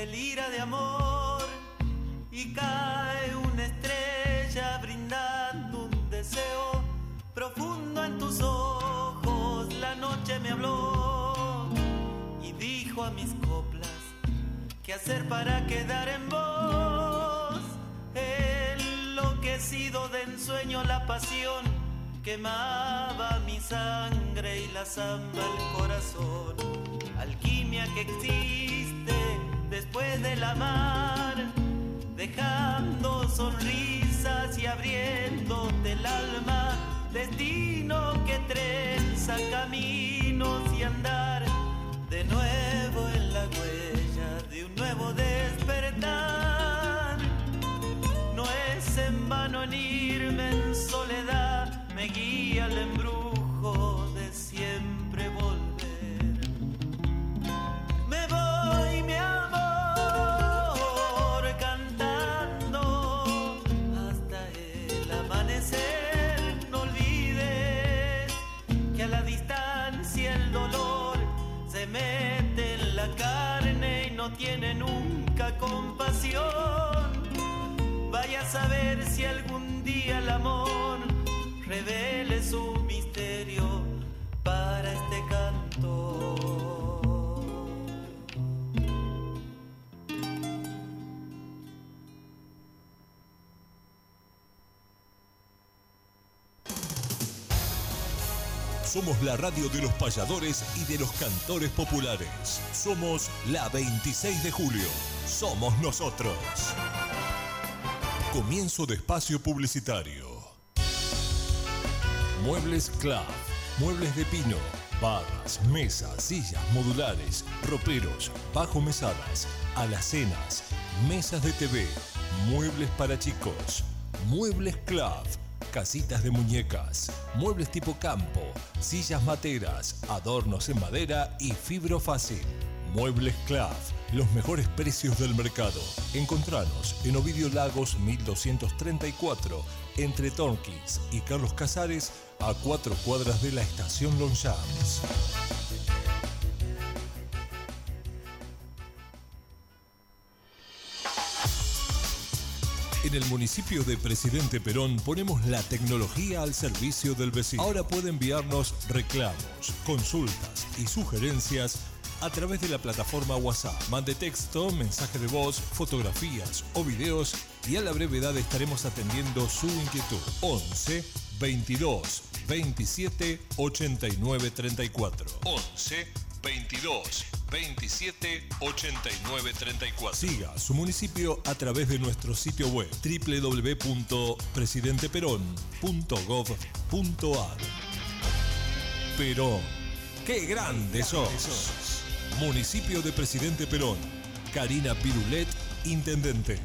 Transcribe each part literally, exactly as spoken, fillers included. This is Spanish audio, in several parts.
delira de amor y cae una estrella brindando un deseo profundo en tus ojos. La noche me habló y dijo a mis coplas qué hacer para quedar en vos. Enloquecido de ensueño la pasión quemaba mi sangre y la zamba el corazón. Alquimia que existe después del amar, dejando sonrisas y abriéndote el alma. Destino que trenza caminos y andar de nuevo en la huella de un nuevo despertar. No es en vano en irme en soledad, me guía el embrujo de siempre volver. Me voy, mi amor, cantando hasta el amanecer. No olvides que a la distancia el dolor se mete en la carne y no tiene nunca compasión. Vaya a saber si algún día el amor revele su misterio para este canto. Somos la radio de los payadores y de los cantores populares. Somos la veintiséis de julio. Somos nosotros. Comienzo de espacio publicitario. Muebles Club. Muebles de pino. Barras, mesas, sillas modulares, roperos, bajo mesadas, alacenas, mesas de T V, muebles para chicos. Muebles Club. Casitas de muñecas, muebles tipo campo, sillas materas, adornos en madera y fibro fácil. Muebles Club, los mejores precios del mercado. Encontranos en Ovidio Lagos mil doscientos treinta y cuatro, entre Tornquist y Carlos Casares, a cuatro cuadras de la estación Longchamps. En el municipio de Presidente Perón ponemos la tecnología al servicio del vecino. Ahora puede enviarnos reclamos, consultas y sugerencias a través de la plataforma WhatsApp. Mande texto, mensaje de voz, fotografías o videos y a la brevedad estaremos atendiendo su inquietud. once, veintidós, veintisiete, ochenta y nueve, treinta y cuatro. once, veintidós, veintisiete, ochenta y nueve, treinta y cuatro. Siga su municipio a través de nuestro sitio web doble u doble u doble u punto presidente perón punto gov punto ar. Perón, ¡qué grande sos! Municipio de Presidente Perón. Karina Pirulet, intendente.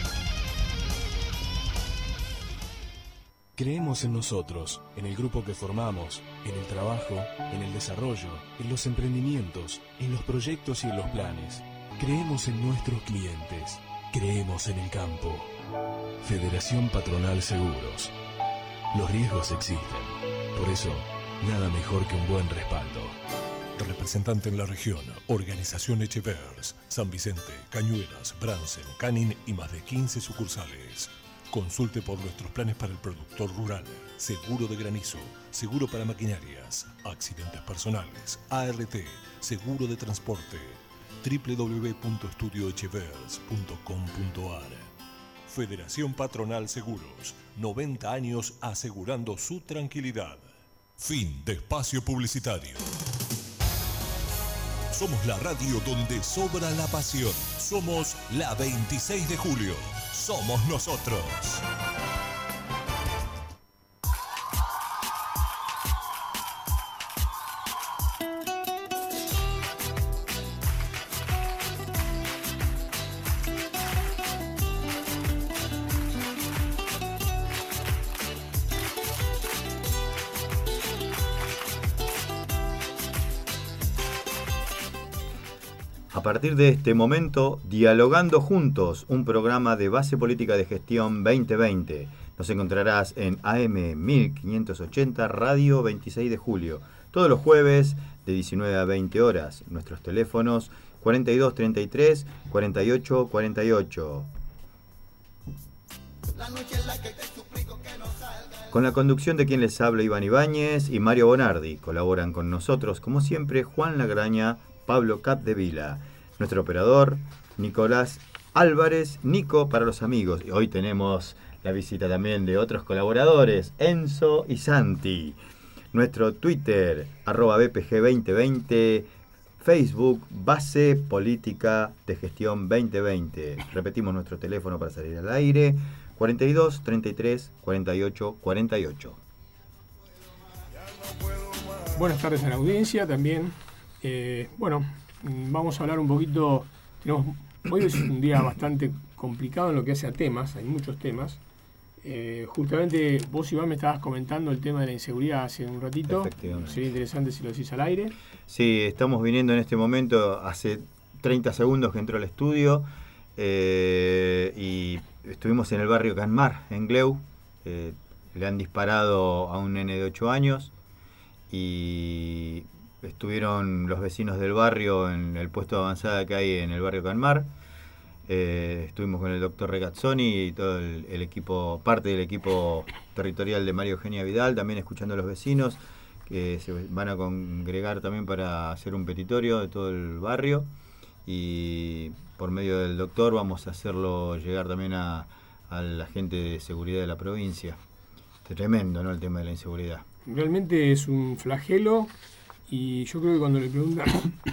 Creemos en nosotros, en el grupo que formamos, en el trabajo, en el desarrollo, en los emprendimientos, en los proyectos y en los planes. Creemos en nuestros clientes. Creemos en el campo. Federación Patronal Seguros. Los riesgos existen. Por eso, nada mejor que un buen respaldo. Representante en la región, Organización Echevers, San Vicente, Cañuelas, Bransen, Canin y más de quince sucursales. Consulte por nuestros planes para el productor rural, seguro de granizo, seguro para maquinarias, accidentes personales, A R T, seguro de transporte. doble u doble u doble u punto estudio echevers punto com punto ar. Federación Patronal Seguros, noventa años asegurando su tranquilidad. Fin de espacio publicitario. Somos la radio donde sobra la pasión. Somos la veintiséis de julio. Somos nosotros. A partir de este momento, Dialogando Juntos, un programa de Base Política de Gestión veinte veinte. Nos encontrarás en A M mil quinientos ochenta, Radio veintiséis de julio, todos los jueves de diecinueve a veinte horas. Nuestros teléfonos cuarenta y dos treinta y tres cuarenta y ocho cuarenta y ocho. Con la conducción de quien les habla, Iván Ibáñez y Mario Bonardi. Colaboran con nosotros, como siempre, Juan Lagraña, Pablo Capdevila. Nuestro operador, Nicolás Álvarez, Nico para los amigos. Y hoy tenemos la visita también de otros colaboradores, Enzo y Santi. Nuestro Twitter, arroba B P G veinte veinte, Facebook, Base Política de Gestión veinte veinte. Repetimos nuestro teléfono para salir al aire, cuarenta y dos treinta y tres cuarenta y ocho cuarenta y ocho. Buenas tardes a la audiencia también. Eh, bueno, vamos a hablar un poquito. Tenemos, hoy es un día bastante complicado en lo que hace a temas, hay muchos temas. Eh, justamente vos, Iván, me estabas comentando el tema de la inseguridad hace un ratito. Sería interesante si lo decís al aire. Sí, estamos viniendo en este momento, hace treinta segundos que entró al estudio, eh, y estuvimos en el barrio Canmar, en Gleu. Eh, le han disparado a un nene de ocho años y estuvieron los vecinos del barrio en el puesto de avanzada que hay en el barrio Canmar. Eh, estuvimos con el doctor Regazzoni y todo el, el equipo, parte del equipo territorial de María Eugenia Vidal, también escuchando a los vecinos que se van a congregar también para hacer un petitorio de todo el barrio, y por medio del doctor vamos a hacerlo llegar también a, a la gente de seguridad de la provincia. Tremendo, ¿no?, el tema de la inseguridad. Realmente es un flagelo, y yo creo que cuando le preguntan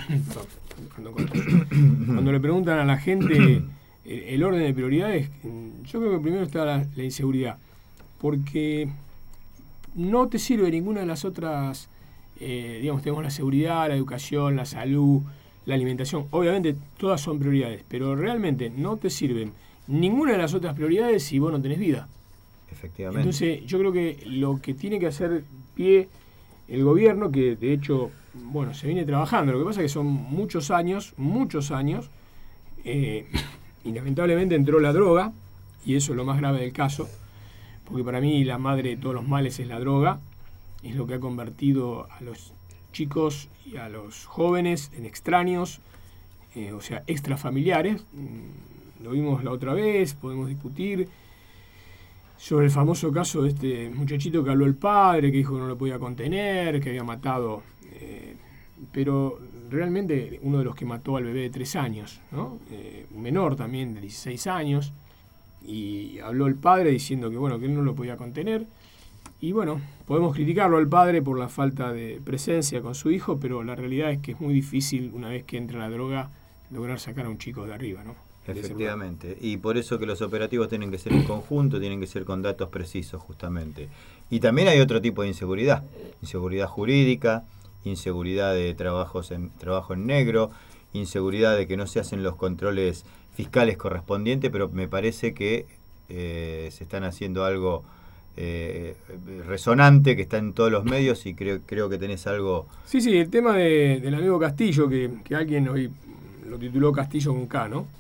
cuando, cuando le preguntan a la gente el, el orden de prioridades, yo creo que primero está la, la inseguridad, porque no te sirve ninguna de las otras, eh, digamos, tenemos la seguridad, la educación, la salud, la alimentación, obviamente todas son prioridades, pero realmente no te sirven ninguna de las otras prioridades si vos no tenés vida. Efectivamente. Entonces yo creo que lo que tiene que hacer pie el gobierno, que de hecho, bueno, se viene trabajando, lo que pasa es que son muchos años, muchos años, eh, y lamentablemente entró la droga, y eso es lo más grave del caso, porque para mí la madre de todos los males es la droga, es lo que ha convertido a los chicos y a los jóvenes en extraños, eh, o sea, extrafamiliares. Lo vimos la otra vez, podemos discutir sobre el famoso caso de este muchachito que habló el padre, que dijo que no lo podía contener, que había matado, eh, pero realmente uno de los que mató al bebé de tres años, ¿no? Eh, un menor también de dieciséis años, y habló el padre diciendo que bueno, que él no lo podía contener, y bueno, podemos criticarlo al padre por la falta de presencia con su hijo, pero la realidad es que es muy difícil, una vez que entra la droga, lograr sacar a un chico de arriba, ¿no? Efectivamente, y por eso que los operativos tienen que ser en conjunto, tienen que ser con datos precisos justamente. Y también hay otro tipo de inseguridad, inseguridad jurídica, inseguridad de trabajos en, trabajo en negro, inseguridad de que no se hacen los controles fiscales correspondientes, pero me parece que eh, se están haciendo algo eh, resonante, que está en todos los medios, y creo, creo que tenés algo... Sí, sí, el tema de, del amigo Castillo, que, que alguien hoy lo tituló Castillo con K, ¿no?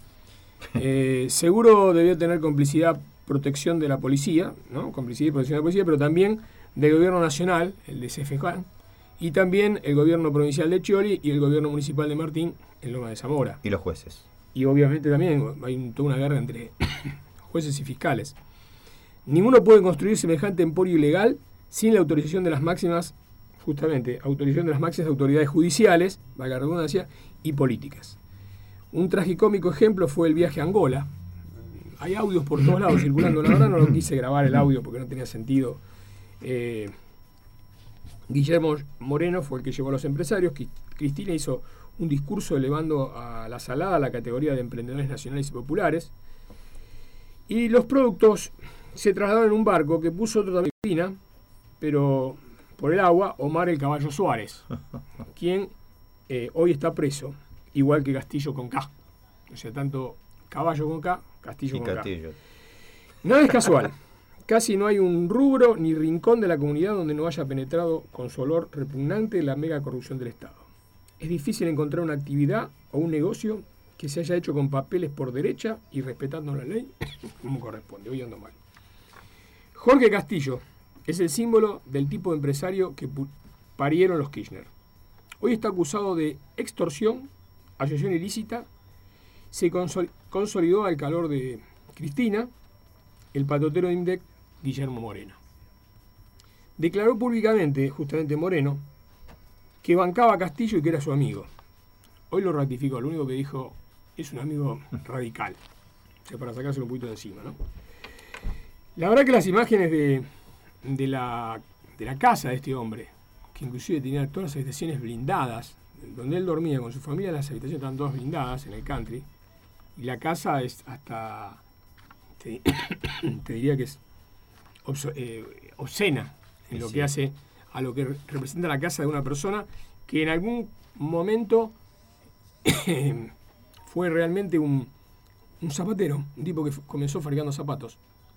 Eh, seguro debió tener complicidad, protección de la policía, ¿no? Complicidad y protección de la policía, pero también del gobierno nacional, el de C F J, y también el gobierno provincial de Chioli y el gobierno municipal de Martín en Loma de Zamora. Y los jueces. Y obviamente también hay toda una guerra entre jueces y fiscales. Ninguno puede construir semejante emporio ilegal sin la autorización de las máximas, justamente, autorización de las máximas autoridades judiciales, valga la redundancia, y políticas. Un tragicómico ejemplo fue el viaje a Angola. Hay audios por todos lados circulando. La verdad no lo quise grabar el audio porque no tenía sentido. Eh, Guillermo Moreno fue el que llevó a los empresarios. Cristina hizo un discurso elevando a la Salada a la categoría de emprendedores nacionales y populares. Y los productos se trasladaron en un barco que puso otro también Cristina, pero por el agua, Omar el Caballo Suárez, quien eh, hoy está preso. Igual que Castillo con K. O sea, tanto Caballo con K, Castillo y con Castillo. K. Nada es casual. Casi no hay un rubro ni rincón de la comunidad donde no haya penetrado con su olor repugnante la mega corrupción del Estado. Es difícil encontrar una actividad o un negocio que se haya hecho con papeles por derecha y respetando la ley como corresponde. Hoy ando mal. Jorge Castillo es el símbolo del tipo de empresario que parieron los Kirchner. Hoy está acusado de extorsión, asociación ilícita, se consol- consolidó al calor de Cristina, el patotero de INDEC, Guillermo Moreno. Declaró públicamente, justamente Moreno, que bancaba a Castillo y que era su amigo. Hoy lo ratificó, lo único que dijo es un amigo radical. O sea, para sacárselo un poquito de encima, ¿no? La verdad que las imágenes de, de, la, de la casa de este hombre, que inclusive tenía todas las habitaciones blindadas, donde él dormía con su familia, las habitaciones estaban todas blindadas en el country, y la casa es hasta, te, te diría que es obso, eh, obscena en sí, lo que hace a lo que re- representa la casa de una persona que en algún momento fue realmente un, un zapatero, un tipo que f- comenzó fabricando zapatos.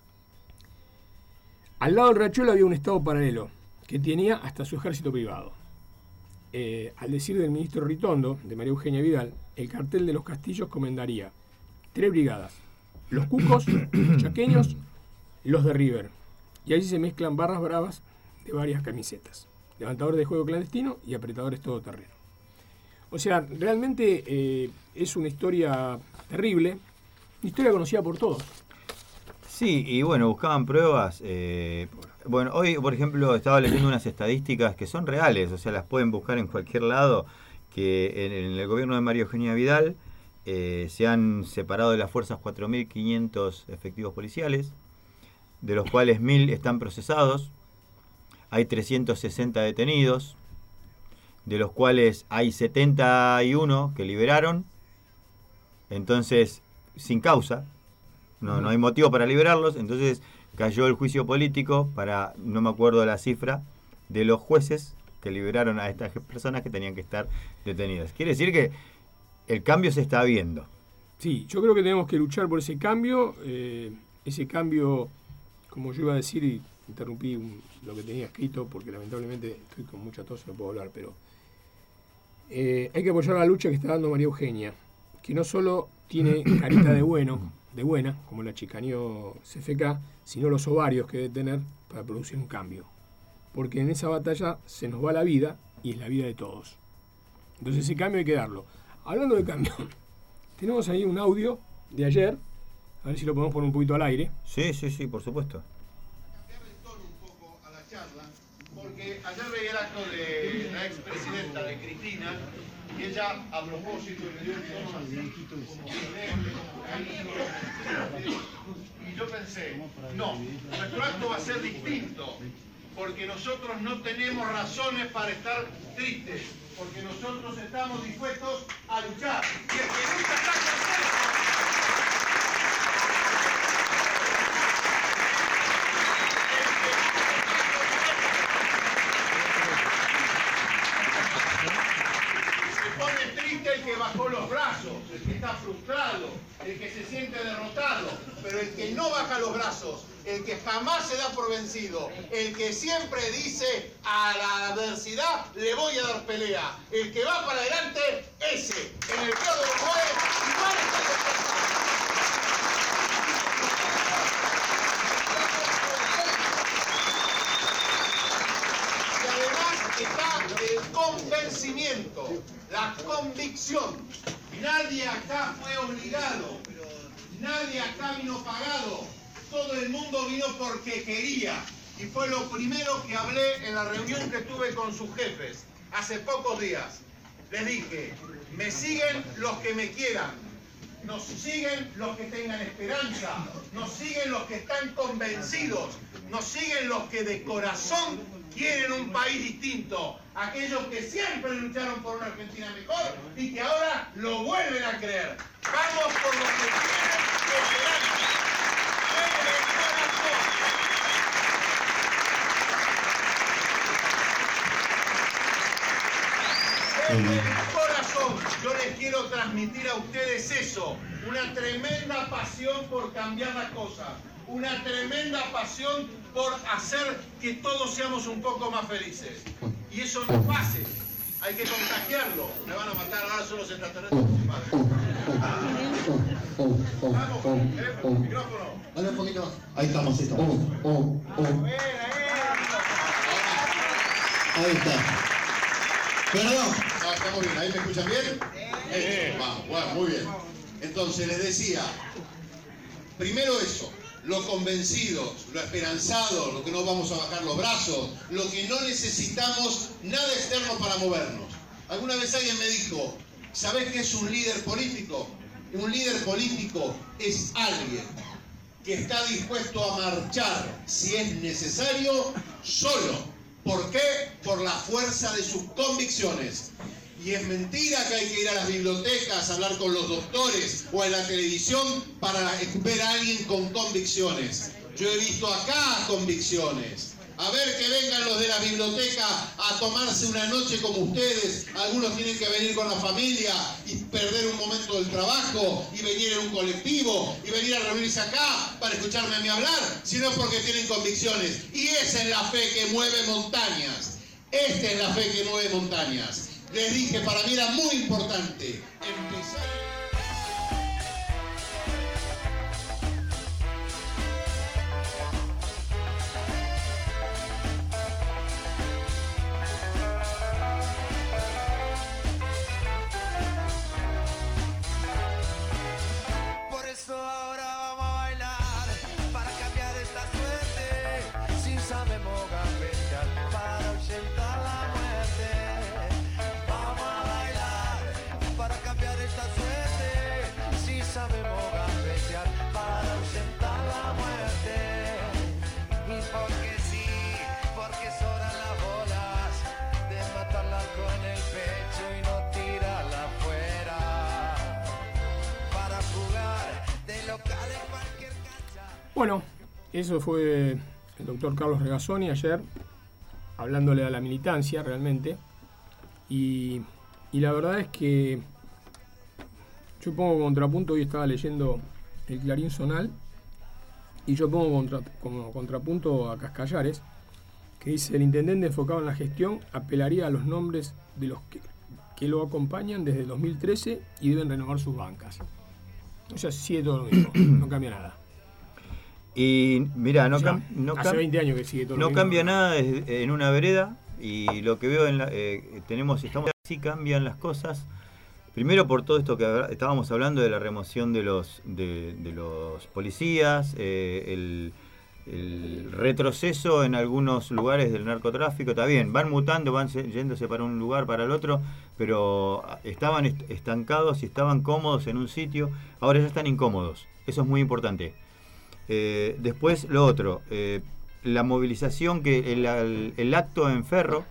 Al lado del riachuelo había un estado paralelo que tenía hasta su ejército privado. Eh, al decir del ministro Ritondo, de María Eugenia Vidal, el cartel de los Castillos comendaría tres brigadas: los Cucos, los Chaqueños, los de River. Y allí se mezclan barras bravas de varias camisetas: levantadores de juego clandestino y apretadores todoterreno. O sea, realmente eh, es una historia terrible, una historia conocida por todos. Sí, y bueno, buscaban pruebas. Eh, bueno, hoy, por ejemplo, estaba leyendo unas estadísticas que son reales, o sea, las pueden buscar en cualquier lado, que en, en el gobierno de María Eugenia Vidal eh, se han separado de las fuerzas cuatro mil quinientos efectivos policiales, de los cuales mil están procesados, hay trescientos sesenta detenidos, de los cuales hay setenta y uno que liberaron, entonces sin causa. No, no hay motivo para liberarlos, entonces cayó el juicio político para, no me acuerdo la cifra, de los jueces que liberaron a estas personas que tenían que estar detenidas. Quiere decir que el cambio se está viendo. Sí, yo creo que tenemos que luchar por ese cambio, eh, ese cambio, como yo iba a decir, y interrumpí un, lo que tenía escrito porque lamentablemente estoy con mucha tos y no puedo hablar, pero eh, hay que apoyar la lucha que está dando María Eugenia, que no solo tiene carita de bueno, de buena, como la chicaneó C F K, sino los ovarios que debe tener para producir un cambio. Porque en esa batalla se nos va la vida y es la vida de todos. Entonces ese cambio hay que darlo. Hablando de cambio, tenemos ahí un audio de ayer, a ver si lo podemos poner un poquito al aire. Sí, sí, sí, por supuesto. Cambiar el tono un poco a la charla, porque ayer veía el acto de la expresidenta, de Cristina, y ella, a propósito, le dio un tono así, como solemne, y yo pensé, no, nuestro acto va a ser distinto, porque nosotros no tenemos razones para estar tristes, porque nosotros estamos dispuestos a luchar, y el que lucha está contento. El que bajó los brazos, el que está frustrado, el que se siente derrotado, pero el que no baja los brazos, el que jamás se da por vencido, el que siempre dice a la adversidad le voy a dar pelea, el que va para adelante, ese, en el peor de los jueves, igual está contento. Y además está el convencimiento, la convicción. Nadie acá fue obligado, nadie acá vino pagado, todo el mundo vino porque quería. Y fue lo primero que hablé en la reunión que tuve con sus jefes hace pocos días. Les dije, me siguen los que me quieran, nos siguen los que tengan esperanza, nos siguen los que están convencidos, nos siguen los que de corazón quieren un país distinto, aquellos que siempre lucharon por una Argentina mejor y que ahora lo vuelven a creer. Vamos por los que tienen esperanza. Desde el corazón, yo les quiero transmitir a ustedes eso, una tremenda pasión por cambiar las cosas, una tremenda pasión por hacer que todos seamos un poco más felices. Y eso no es fácil, hay que contagiarlo. Me van a matar, ahora son los extraterrestres. Vamos, teléfono, micrófono. Dale un poquito más. Ahí estamos, ahí estamos. Oh, oh, oh. Ahí está. Perdón. Ah, estamos bien, ¿ahí me escuchan bien? Eso, vamos, bueno, muy bien. Entonces les decía, primero eso, lo convencidos, lo esperanzados, lo que no vamos a bajar los brazos, lo que no necesitamos nada externo para movernos. Alguna vez alguien me dijo, ¿sabés qué es un líder político? Un líder político es alguien que está dispuesto a marchar, si es necesario, solo. ¿Por qué? Por la fuerza de sus convicciones. Y es mentira que hay que ir a las bibliotecas, a hablar con los doctores o en la televisión para ver a alguien con convicciones. Yo he visto acá convicciones. A ver que vengan los de la biblioteca a tomarse una noche como ustedes. Algunos tienen que venir con la familia y perder un momento del trabajo y venir en un colectivo y venir a reunirse acá para escucharme a mí hablar, sino porque tienen convicciones. Y esa es la fe que mueve montañas. Esta es la fe que mueve montañas. Les dije, para mí era muy importante empezar. Por eso ahora vamos a bailar, para cambiar esta suerte. Si sabemos gambetear, para ausentar la muerte. Vamos a bailar, para cambiar esta suerte. Si sabemos gambetear, para ausentar la muerte. Y porque sí, porque sobran las bolas de matarla con el pecho y no tirarla afuera. Para jugar de local en cualquier cancha. Bueno, eso fue el doctor Carlos Regazzoni ayer, hablándole a la militancia realmente. Y, y la verdad es que yo pongo contrapunto, hoy estaba leyendo el Clarín Zonal, y yo pongo contra, como contrapunto a Cascallares, que dice: el intendente enfocado en la gestión apelaría a los nombres de los que, que lo acompañan desde el dos mil trece y deben renovar sus bancas. O sea, sigue todo lo mismo, no cambia nada. Y mira, no, O sea, cam- no, hace cam- veinte años que sigue todo lo no mismo. cambia nada desde- en una vereda, y lo que veo en la, eh, tenemos, estamos sí cambian las cosas. Primero por todo esto que habla- estábamos hablando de la remoción de los de, de los policías, eh, el, el retroceso en algunos lugares del narcotráfico. Está bien, van mutando, van se- yéndose para un lugar, para el otro, pero estaban est- estancados y estaban cómodos en un sitio, ahora ya están incómodos. Eso es muy importante. Eh, después lo otro, eh, la movilización, que el, el, el acto en Ferro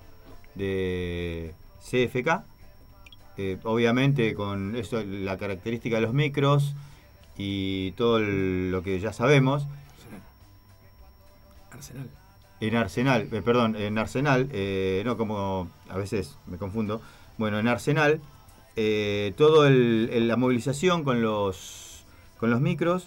de C F K, eh, obviamente con eso, la característica de los micros y todo el- lo que ya sabemos. Arsenal. En Arsenal, eh, perdón, en Arsenal, eh, no como a veces me confundo. Bueno, en Arsenal, eh, todo el, el- la movilización con los con los micros,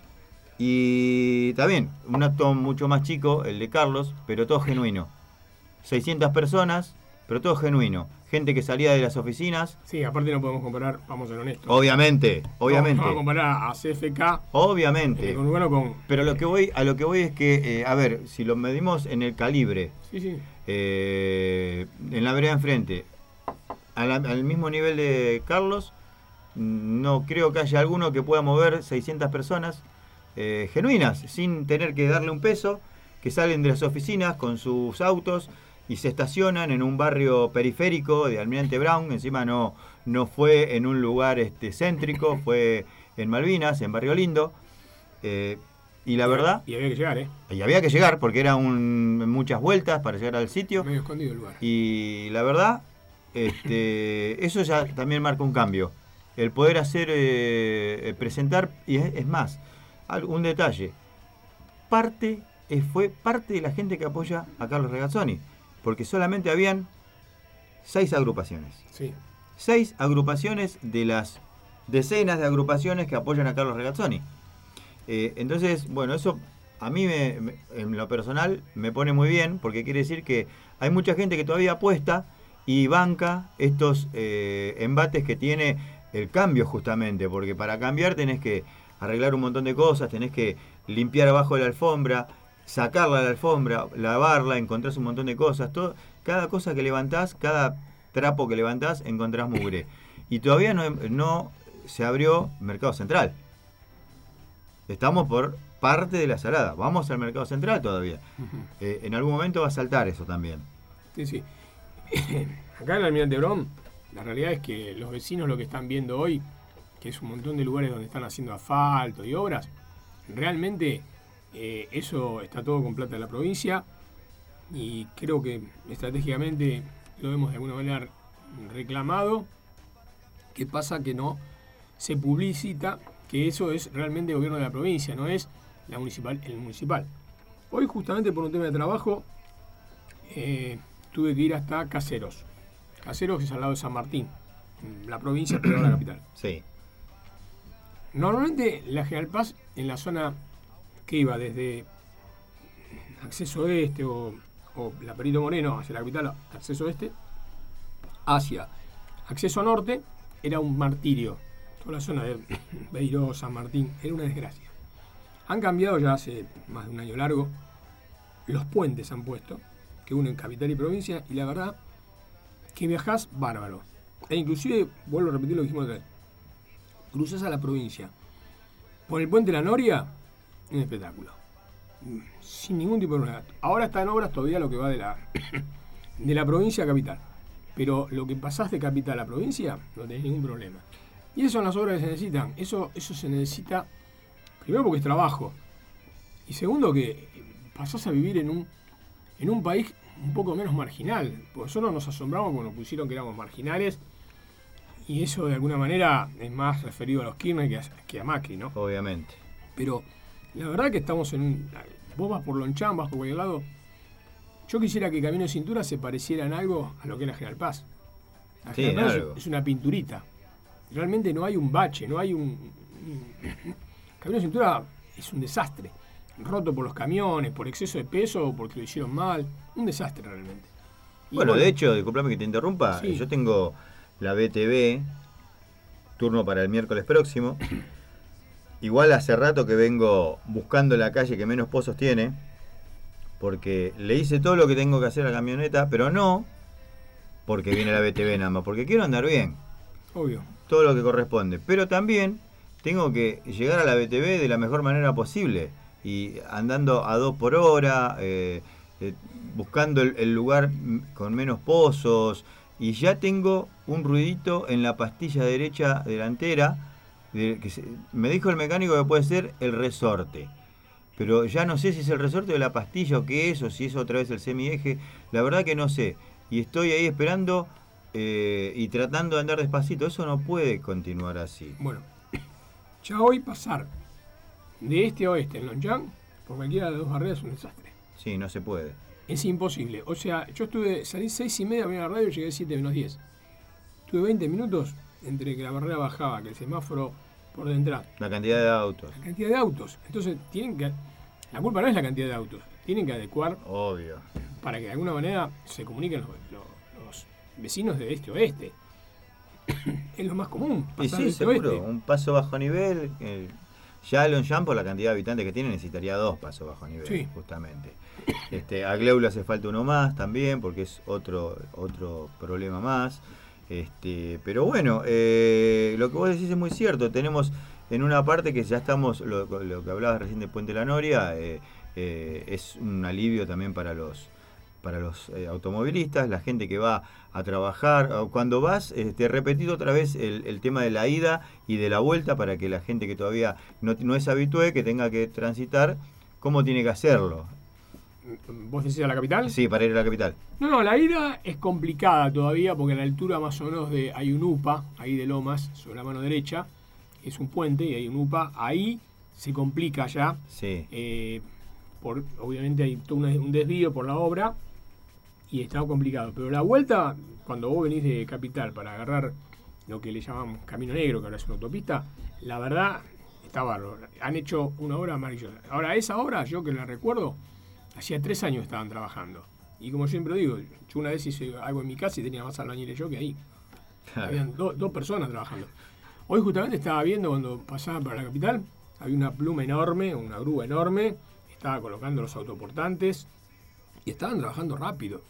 y está bien, un acto mucho más chico, el de Carlos, pero todo genuino. seiscientas personas, pero todo genuino. Gente que salía de las oficinas. Sí, aparte no podemos comparar, vamos a ser honestos. Obviamente, obviamente. No, vamos a comparar a C F K, Obviamente. eh, con Urbano con... Pero lo que voy, a lo que voy es que, eh, a ver, si lo medimos en el calibre, Sí, sí. eh, en la vereda enfrente, a la- al mismo nivel de Carlos, no creo que haya alguno que pueda mover seiscientas personas eh, genuinas, sin tener que darle un peso, que salen de las oficinas con sus autos y se estacionan en un barrio periférico de Almirante Brown. Encima no, no fue en un lugar este, céntrico, fue en Malvinas, en Barrio Lindo. Eh, y la verdad, Y había que llegar, ¿eh? y había que llegar porque eran muchas vueltas para llegar al sitio. Medio escondido el lugar. Y la verdad, este, eso ya también marca un cambio. El poder hacer, eh, presentar, y es, es más, al- un detalle. Parte, eh, fue parte de la gente que apoya a Carlos Regazzoni, porque solamente habían seis agrupaciones. Sí. Seis agrupaciones de las decenas de agrupaciones que apoyan a Carlos Regazzoni. Eh, entonces, bueno, eso a mí me, me- en lo personal me pone muy bien, porque quiere decir que hay mucha gente que todavía apuesta y banca estos eh, embates que tiene el cambio, justamente, porque para cambiar tenés que arreglar un montón de cosas, tenés que limpiar abajo de la alfombra, sacarla de la alfombra, lavarla, encontrás un montón de cosas, todo, cada cosa que levantás, cada trapo que levantás, encontrás mugre. y todavía no, no se abrió Mercado Central. Estamos por parte de la Salada. Vamos al Mercado Central todavía. Uh-huh. Eh, en algún momento va a saltar eso también. Sí, sí. Acá en el Almirante Brown, la realidad es que los vecinos lo que están viendo hoy, que es un montón de lugares donde están haciendo asfalto y obras, realmente eh, eso está todo con plata de la provincia y creo que estratégicamente lo hemos de alguna manera reclamado. ¿Qué pasa? Que no se publicita que eso es realmente el gobierno de la provincia, no es la municipal, el municipal. Hoy justamente por un tema de trabajo eh, tuve que ir hasta Caseros. Caseros que es al lado de San Martín, la provincia pero la capital. Sí. Normalmente la General Paz en la zona que iba desde acceso oeste o, o la Perito Moreno hacia la capital, acceso oeste, hacia acceso norte, era un martirio. Toda la zona de Beiró, San Martín, era una desgracia. Han cambiado ya hace más de un año largo, los puentes han puesto, que unen capital y provincia, y la verdad que viajás bárbaro. E inclusive, vuelvo a repetir lo que dijimos otra vez, cruzás a la provincia por el puente de la Noria, un espectáculo. Sin ningún tipo de problema. Ahora está en obras todavía lo que va de la, de la provincia a capital. Pero lo que pasás de capital a provincia, no tenés ningún problema. Y esas son las obras que se necesitan. Eso, eso se necesita, primero porque es trabajo. Y segundo que pasás a vivir en un, en un país un poco menos marginal. Porque nosotros nos asombramos cuando nos pusieron que éramos marginales. Y eso de alguna manera es más referido a los Kirchner que a, que a Macri, ¿no? Obviamente. Pero la verdad que estamos en un... Vos vas por Lonchán, vas por cualquier lado. Yo quisiera que Camino de Cintura se pareciera en algo a lo que es la General Paz. La sí, General Paz algo. Es una pinturita. Realmente no hay un bache, no hay un... un Camino de Cintura es un desastre. Roto por los camiones, por exceso de peso, o porque lo hicieron mal. Un desastre realmente. Y bueno, bueno, de hecho, disculpame que te interrumpa, sí. Yo tengo la B T V, turno para el miércoles próximo. Igual hace rato que vengo buscando la calle que menos pozos tiene, porque le hice todo lo que tengo que hacer a la camioneta, pero no porque viene la B T V nada más, porque quiero andar bien. Obvio. Todo lo que corresponde. Pero también tengo que llegar a la B T V de la mejor manera posible. Y andando a dos por hora, eh, eh, buscando el, el lugar con menos pozos. Y ya tengo un ruidito en la pastilla derecha delantera. De, que se, me dijo el mecánico que puede ser el resorte. Pero ya no sé si es el resorte de la pastilla o qué es, o si es otra vez el semieje. La verdad que no sé. Y estoy ahí esperando eh, y tratando de andar despacito. Eso no puede continuar así. Bueno, ya hoy pasar de este a oeste en Lonchán, por cualquiera de las dos barreras es un desastre. Sí, no se puede. Es imposible. O sea, yo estuve, salí seis y media a venir a la radio y llegué siete menos diez. Tuve veinte minutos entre que la barrera bajaba, que el semáforo por detrás. La cantidad de autos. La cantidad de autos. Entonces, tienen que... La culpa no es la cantidad de autos. Tienen que adecuar... Obvio. Para que de alguna manera se comuniquen los, los, los vecinos de este oeste. Es lo más común. Y sí, este seguro. oeste. Un paso bajo nivel. Eh, ya Lonchán, por la cantidad de habitantes que tiene, necesitaría dos pasos bajo nivel, sí. Justamente. Este, a Gleu le hace falta uno más también, porque es otro, otro problema más. Este, pero bueno, eh, lo que vos decís es muy cierto. Tenemos en una parte que ya estamos, lo, lo que hablabas recién de Puente La Noria, eh, eh, es un alivio también para los para los eh, automovilistas, la gente que va a trabajar. Cuando vas, eh, te he repetido otra vez el, el tema de la ida y de la vuelta para que la gente que todavía no, no es habitué, que tenga que transitar, cómo tiene que hacerlo. ¿Vos decís a la capital? Sí, para ir a la capital. No, no, la ida es complicada todavía porque a la altura más o menos de hay un U P A, ahí de Lomas, sobre la mano derecha, es un puente y hay un U P A, ahí se complica ya. Sí. Eh, por, obviamente hay todo un, un desvío por la obra y está complicado. Pero la vuelta, cuando vos venís de capital para agarrar lo que le llaman Camino Negro, que ahora es una autopista, la verdad está bárbaro. Han hecho una obra maravillosa. Ahora, esa obra, yo que la recuerdo, hacía tres años estaban trabajando. Y como siempre digo, yo una vez hice algo en mi casa y tenía más albañiles yo que ahí. Claro. Habían do, dos personas trabajando. Hoy justamente estaba viendo cuando pasaban para la capital, había una pluma enorme, una grúa enorme, estaba colocando los autoportantes y estaban trabajando rápido.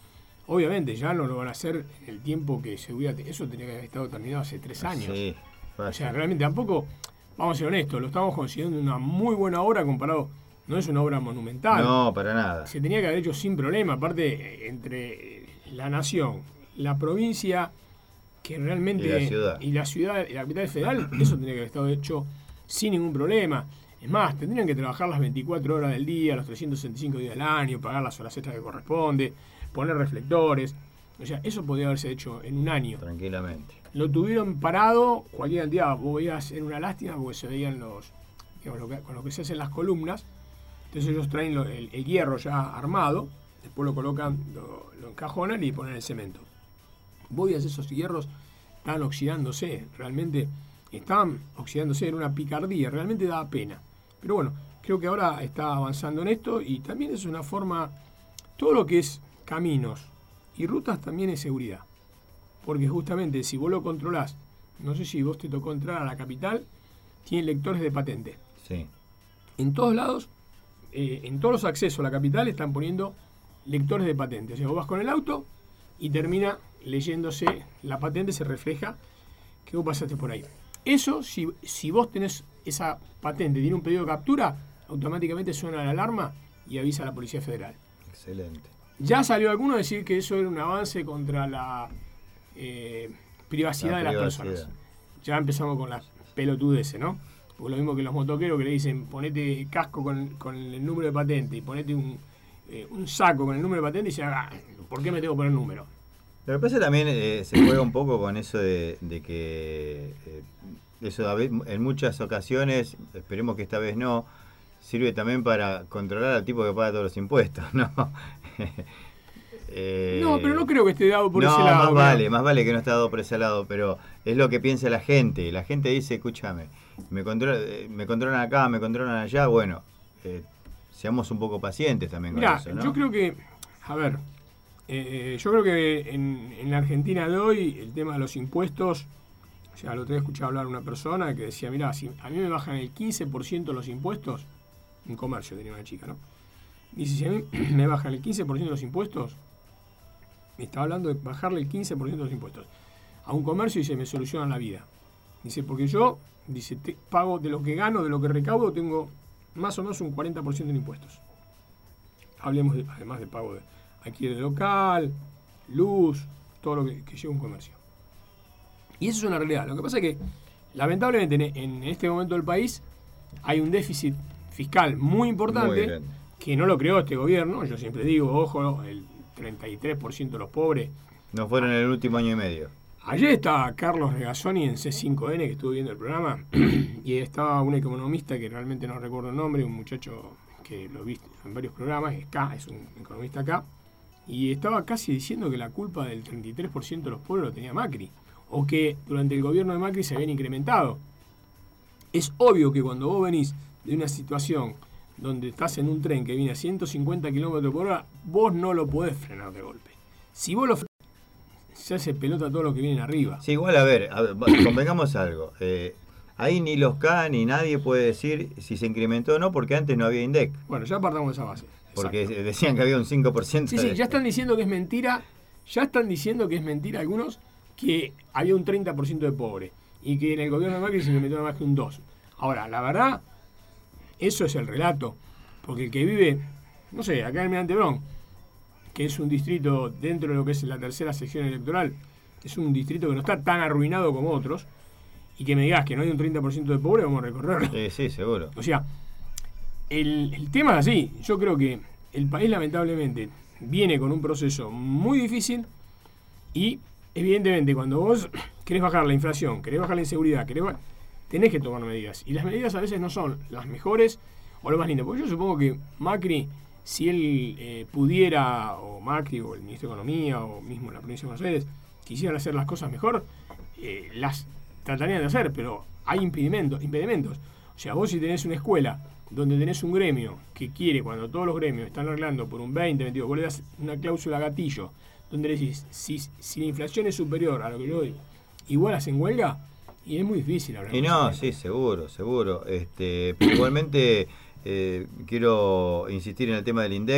Obviamente ya no lo van a hacer el tiempo que se hubiera... Eso tenía que haber estado terminado hace tres años. Sí, o sea, realmente tampoco, vamos a ser honestos, lo estamos considerando una muy buena obra comparado... No es una obra monumental. No, para nada. Se tenía que haber hecho sin problema. Aparte, entre la nación, la provincia, que realmente... Y la ciudad. Y la ciudad, la capital federal, eso tenía que haber estado hecho sin ningún problema. Es más, tendrían que trabajar las veinticuatro horas del día, los trescientos sesenta y cinco días del año, pagar las horas extras que corresponde, poner reflectores. O sea, eso podría haberse hecho en un año. Tranquilamente. Lo tuvieron parado cualquier cantidad. Vos veías, era una lástima porque se veían los... Digamos, lo que, con lo que se hacen las columnas. Entonces ellos traen lo, el, el hierro ya armado, después lo colocan, lo, lo encajonan y ponen el cemento. Vos veías esos hierros, estaban oxidándose, realmente estaban oxidándose, era una picardía, realmente daba pena. Pero bueno, creo que ahora está avanzando en esto y también es una forma, todo lo que es caminos y rutas también es seguridad. Porque justamente si vos lo controlás, no sé si vos te tocó entrar a la capital, tiene lectores de patente. Sí. En todos lados, eh, en todos los accesos a la capital están poniendo lectores de patente. O sea, vos vas con el auto y termina leyéndose la patente, se refleja que vos pasaste por ahí. Eso, si, si vos tenés esa patente, tiene un pedido de captura, automáticamente suena la alarma y avisa a la Policía Federal. Excelente. Ya salió alguno a decir que eso era un avance contra la eh, privacidad La de las privacidad. personas. Ya empezamos con las pelotudeces, ¿no? Porque lo mismo que los motoqueros que le dicen ponete casco con, con el número de patente y ponete un, eh, un saco con el número de patente y dicen, ah, ¿por qué me tengo que poner número? Lo que pasa también eh, se juega un poco con eso de, de que eh, eso a ve- en muchas ocasiones, esperemos que esta vez no, sirve también para controlar al tipo que paga todos los impuestos, ¿no? eh, No, pero no creo que esté dado por no, ese lado. más pero- vale, más vale que no esté dado por ese lado, pero es lo que piensa la gente. La gente dice, escúchame, me, controla, eh, me controlan acá, me controlan allá, bueno, eh, seamos un poco pacientes también con Mirá, eso, ¿no? yo creo que, a ver, eh, yo creo que en, en la Argentina de hoy el tema de los impuestos, o sea, el otro día escuchaba hablar una persona que decía, mirá, si a mí me bajan el quince por ciento los impuestos, un comercio tenía una chica, ¿no? Dice, si a mí me bajan el quince por ciento de los impuestos, me estaba hablando de bajarle el quince por ciento de los impuestos a un comercio y se me soluciona la vida. Dice, porque yo, dice, te pago de lo que gano, de lo que recaudo, tengo más o menos un cuarenta por ciento en impuestos. Hablemos de, además de pago de alquiler de local, luz, todo lo que, que lleva un comercio. Y eso es una realidad. Lo que pasa es que, lamentablemente, en, en este momento del país hay un déficit fiscal muy importante Muy grande. que no lo creó este gobierno. Yo siempre digo, ojo, el treinta y tres por ciento de los pobres. No fueron en el último año y medio. Ayer estaba Carlos Regazzoni en C cinco N, que estuve viendo el programa, y estaba un economista que realmente no recuerdo el nombre, un muchacho que lo vi en varios programas, es K, es un economista acá, y estaba casi diciendo que la culpa del treinta y tres por ciento de los pobres lo tenía Macri, o que durante el gobierno de Macri se habían incrementado. Es obvio que cuando vos venís de una situación donde estás en un tren que viene a ciento cincuenta kilómetros por hora, vos no lo podés frenar de golpe. Si vos lo frenás, se hace pelota todo lo que viene arriba. Sí, igual, a ver, a ver, convengamos algo. Eh, ahí ni los K ni nadie puede decir si se incrementó o no, porque antes no había INDEC. Bueno, ya partamos de esa base. Porque Exacto. decían que había un cinco por ciento. Sí, sí, de- ya están diciendo que es mentira, ya están diciendo que es mentira algunos, que había un treinta por ciento de pobres y que en el gobierno de Macri se incrementó más que un dos. Ahora, la verdad, eso es el relato, porque el que vive, no sé, acá en Almirante Brown, que es un distrito dentro de lo que es la tercera sección electoral, es un distrito que no está tan arruinado como otros, y que me digas que no hay un treinta por ciento de pobres, vamos a recorrerlo. Sí, sí, seguro. O sea, el, el tema es así. Yo creo que el país lamentablemente viene con un proceso muy difícil y evidentemente cuando vos querés bajar la inflación, querés bajar la inseguridad, querés ba- tenés que tomar medidas. Y las medidas a veces no son las mejores o lo más lindo. Porque yo supongo que Macri, si él eh, pudiera, o Macri, o el ministro de Economía, o mismo la provincia de Buenos Aires, quisieran hacer las cosas mejor, eh, las tratarían de hacer, pero hay impedimentos, impedimentos. O sea, vos si tenés una escuela donde tenés un gremio que quiere, cuando todos los gremios están arreglando por un veinte, veintidós, vos le das una cláusula gatillo, donde le decís, si, si la inflación es superior a lo que yo doy, igual hacen huelga, y es muy difícil hablar. Y con no, esa sí, gente. seguro, seguro. Este, pero igualmente eh, quiero insistir en el tema del INDEC,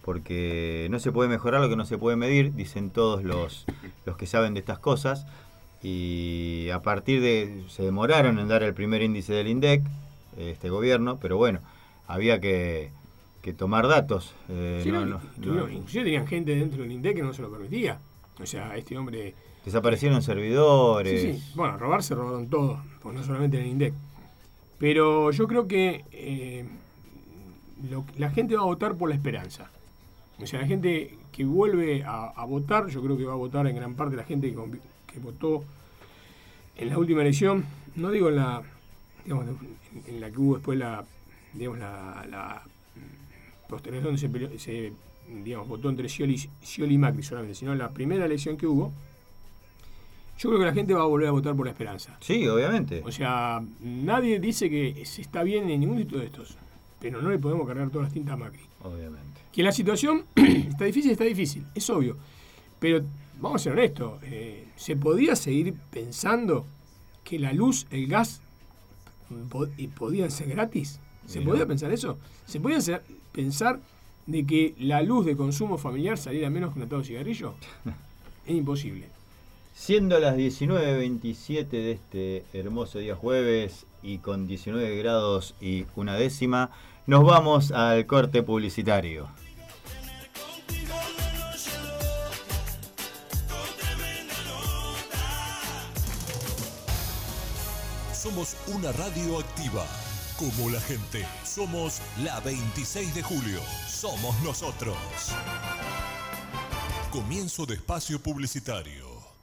porque no se puede mejorar lo que no se puede medir, dicen todos los, los que saben de estas cosas, y a partir de... se demoraron en dar el primer índice del INDEC, este gobierno, pero bueno, había que, que tomar datos. Eh, sí, no, no, no, no, inclusive tenían gente dentro del INDEC que no se lo permitía. O sea, este hombre... Desaparecieron servidores. Sí, sí. Bueno, robar se robaron todo, pues no solamente en el INDEC. Pero yo creo que eh, lo, la gente va a votar por la esperanza. O sea, la gente que vuelve a, a votar, yo creo que va a votar en gran parte la gente que, que votó en la última elección, no digo en la, digamos, en la que hubo después la, digamos, la, la posterior donde se, peleó, se digamos, votó entre Scioli, Scioli y Macri solamente, sino en la primera elección que hubo. Yo creo que la gente va a volver a votar por la esperanza. Sí, obviamente. O sea, nadie dice que se está bien en ningún de estos, pero no le podemos cargar todas las tintas a Macri. Obviamente. Que la situación está difícil, está difícil, es obvio. Pero vamos a ser honestos, eh, ¿se podía seguir pensando que la luz, el gas, pod- podían ser gratis? ¿Se Sí, podía no. pensar eso? ¿Se podía ser- pensar de que la luz de consumo familiar saliera menos que un atado de cigarrillo? Es imposible. Siendo las diecinueve veintisiete de este hermoso día jueves y con diecinueve grados y una décima, nos vamos al corte publicitario. Somos una radio activa, como la gente. Somos la veintiséis de julio. Somos nosotros. Comienzo de espacio publicitario.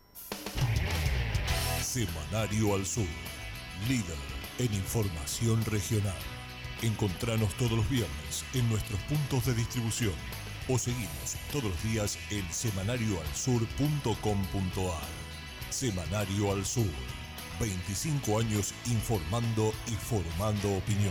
Semanario al Sur, líder en información regional. Encontranos todos los viernes en nuestros puntos de distribución o seguimos todos los días en semanario al sur punto com punto a r. Semanario al Sur, veinticinco años informando y formando opinión.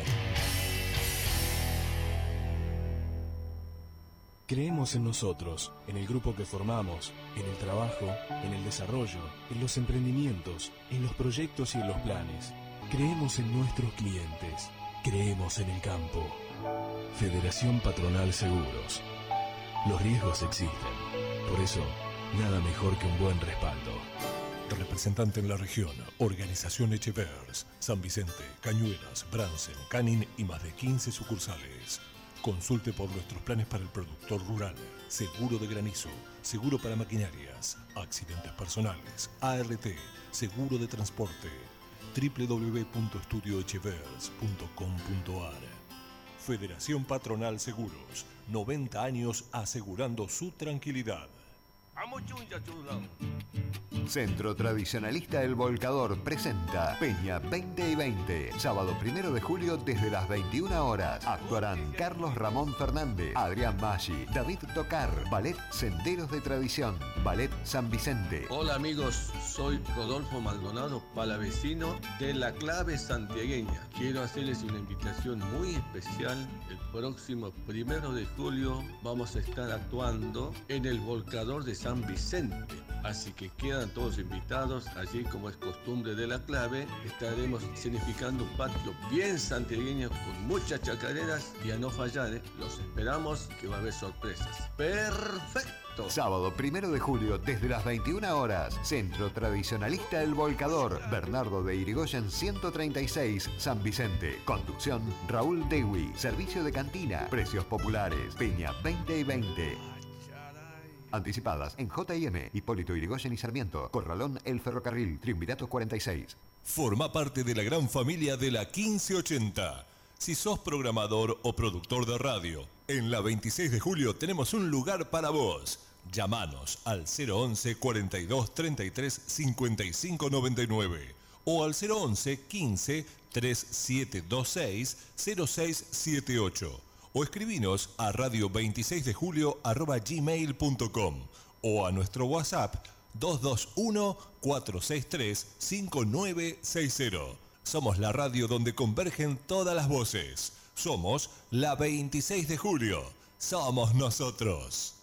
Creemos en nosotros, en el grupo que formamos, en el trabajo, en el desarrollo, en los emprendimientos, en los proyectos y en los planes. Creemos en nuestros clientes. Creemos en el campo. Federación Patronal Seguros. Los riesgos existen. Por eso, nada mejor que un buen respaldo. Representante en la región, Organización Echevers, San Vicente, Cañuelas, Bransen, Canin y más de quince sucursales. Consulte por nuestros planes para el productor rural, seguro de granizo, seguro para maquinarias, accidentes personales, A R T, seguro de transporte, doble u doble u doble u punto estudio echevers punto com punto a r. Federación Patronal Seguros, noventa años asegurando su tranquilidad. Centro Tradicionalista El Volcador presenta Peña veinte y veinte. Sábado primero de julio desde las veintiuna horas. Actuarán Carlos Ramón Fernández, Adrián Maggi, David Tocar, Ballet Senderos de Tradición, Ballet San Vicente. Hola amigos, soy Rodolfo Maldonado, palavecino de La Clave Santiagueña. Quiero hacerles una invitación muy especial. El próximo primero de julio vamos a estar actuando en el Volcador de San Vicente. Así que quedan todos invitados. Allí, como es costumbre de La Clave, estaremos significando un patio bien santiagueño con muchas chacareras y a no fallar, ¿eh? Los esperamos, que va a haber sorpresas. ¡Perfecto! Sábado primero de julio desde las veintiuna horas. Centro Tradicionalista El Volcador. Bernardo de Irigoyen ciento treinta y seis, San Vicente. Conducción Raúl Dewi. Servicio de cantina. Precios populares. Peña veinte y veinte. Anticipadas en J y M, Hipólito Yrigoyen y Sarmiento, Corralón El Ferrocarril, Triunviratos cuarenta y seis. Forma parte de la gran familia de la quince ochenta. Si sos programador o productor de radio, en la veintiséis de julio tenemos un lugar para vos. Llámanos al cero once, cuarenta y dos, treinta y tres, cincuenta y cinco noventa y nueve o al cero once, quince, treinta y siete veintiséis, cero seis siete ocho. O escribinos a radio veintiséis de julio arroba gmail punto com o a nuestro WhatsApp dos dos uno, cuatro seis tres, cinco nueve seis cero. Somos la radio donde convergen todas las voces. Somos la veintiséis de julio. Somos nosotros.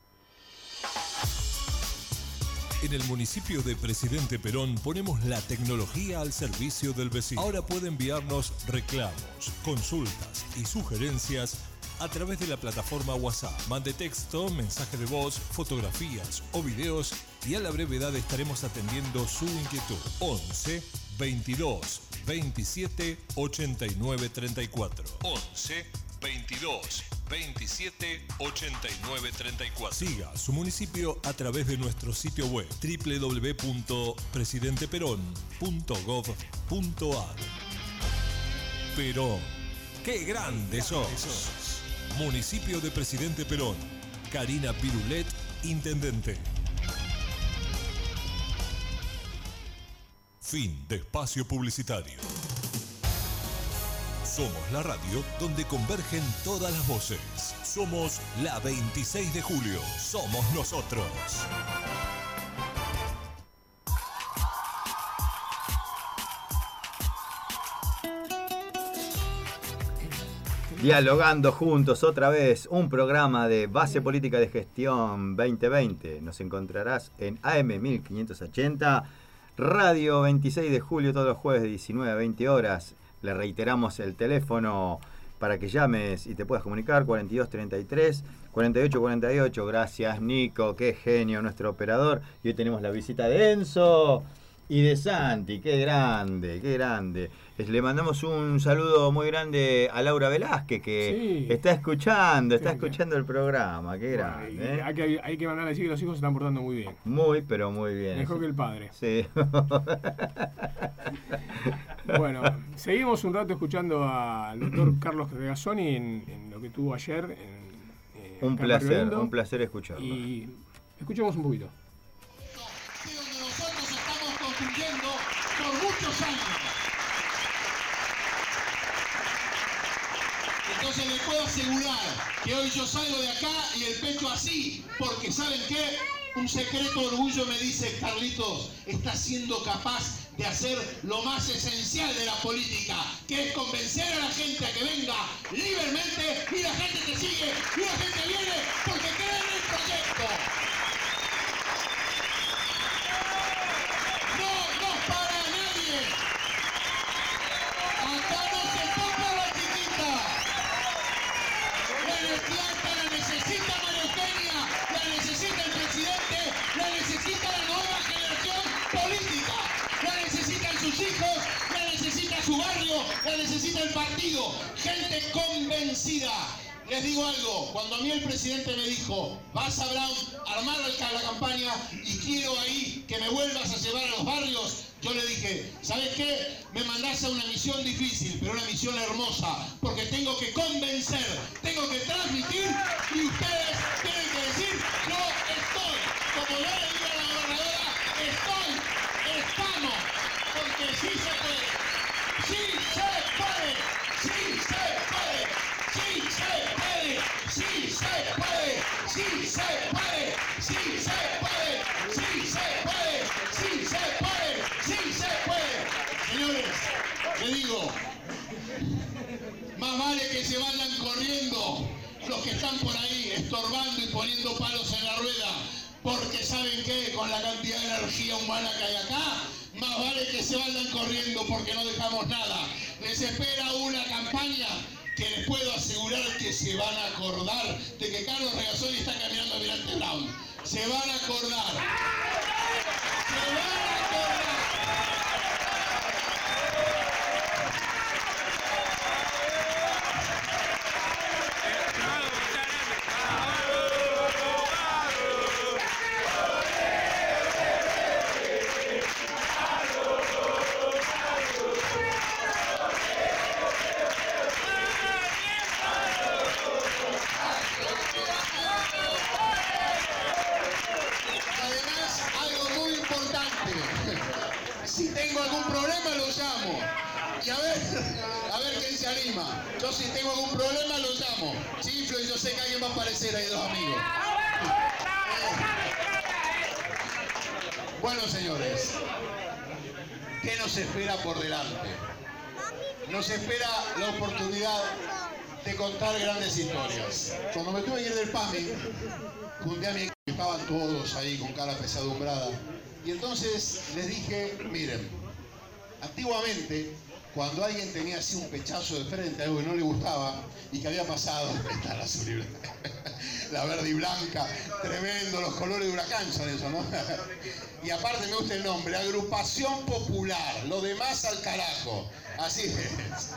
En el municipio de Presidente Perón ponemos la tecnología al servicio del vecino. Ahora puede enviarnos reclamos, consultas y sugerencias a través de la plataforma WhatsApp. Mande texto, mensaje de voz, fotografías o videos y a la brevedad estaremos atendiendo su inquietud. once, veintidós, veintisiete, ochenta y nueve, treinta y cuatro. once, veintidós, veintisiete, ochenta y nueve, treinta y cuatro. Siga su municipio a través de nuestro sitio web doble u doble u doble u punto presidente perón punto gov punto a r. Perón, ¡qué grande sos! Municipio de Presidente Perón. Karina Pirulet, intendente. Fin de espacio publicitario. Somos la radio donde convergen todas las voces. Somos la veintiséis de julio. Somos nosotros. Dialogando juntos otra vez, un programa de Base Política de Gestión veinte veinte. Nos encontrarás en A M mil quinientos ochenta, Radio veintiséis de julio, todos los jueves de diecinueve a veinte horas. Le reiteramos el teléfono para que llames y te puedas comunicar, cuarenta y dos treinta y tres, cuarenta y ocho cuarenta y ocho. Gracias, Nico, qué genio nuestro operador. Y hoy tenemos la visita de Enzo y de Santi, qué grande, qué grande. Le mandamos un saludo muy grande a Laura Velázquez, que sí. está escuchando, está sí, escuchando el programa, qué grande. Bueno, ¿eh? hay, que, hay que mandar a decir que los hijos se están portando muy bien. Muy, pero muy bien. Mejor sí. que el padre. Sí. Bueno, seguimos un rato escuchando al doctor Carlos Regazzoni en, en lo que tuvo ayer. En, eh, un placer, un placer escucharlo. Y escuchemos un poquito. Donde nosotros estamos construyendo por muchos años. Entonces les puedo asegurar que hoy yo salgo de acá y el pecho así, porque ¿saben qué? Un secreto orgullo me dice, Carlitos, estás siendo capaz de hacer lo más esencial de la política, que es convencer a la gente a que venga libremente y la gente te sigue y la gente viene porque cree en el proyecto. No nos para nadie. Acá no se toca la chiquita. La planta la necesita María Eugenia, la necesita el presidente, la necesita la nueva generación política, la necesitan sus hijos, la necesita su barrio, la necesita el partido. Gente convencida. Les digo algo, cuando a mí el presidente me dijo, vas a Brown, armar la campaña y quiero ahí que me vuelvas a llevar a los barrios, yo le dije, ¿sabes qué? Me mandás a una misión difícil, pero una misión hermosa, porque tengo que convencer, tengo que transmitir y ustedes tienen que decir, yo estoy, como yo le digo a la gobernadora, estoy, estamos, porque sí se puede, sí se puede, sí se puede, sí se puede, sí se puede, sí se puede, sí se puede, sí se puede, sí se puede, sí se puede. Señores, le digo, más vale que se vayan corriendo los que están por ahí estorbando y poniendo palos en la rueda, porque ¿saben qué? Con la cantidad de energía humana que hay acá, más vale que se vayan corriendo porque no dejamos nada. Les espera una campaña que les puedo asegurar que se van a acordar de que Carlos Regazzoni está caminando a Almirante Brown. Se van a acordar. Se van a acordar. Yo si tengo algún problema lo llamo. Chiflo y yo sé que alguien va a aparecer ahí, dos amigos. Bueno, señores, ¿qué nos espera por delante? Nos espera la oportunidad de contar grandes historias. Cuando me tuve que ir del PAMI, junté a mi equipo, estaban todos ahí con cara pesadumbrada. Y entonces les dije, miren, antiguamente Cuando alguien tenía así un pechazo de frente, algo que no le gustaba y que había pasado, está la azul y blanca, la verde y blanca, tremendo, los colores de Huracán son eso, ¿no? Y aparte me gusta el nombre, Agrupación Popular, lo demás al carajo, así es.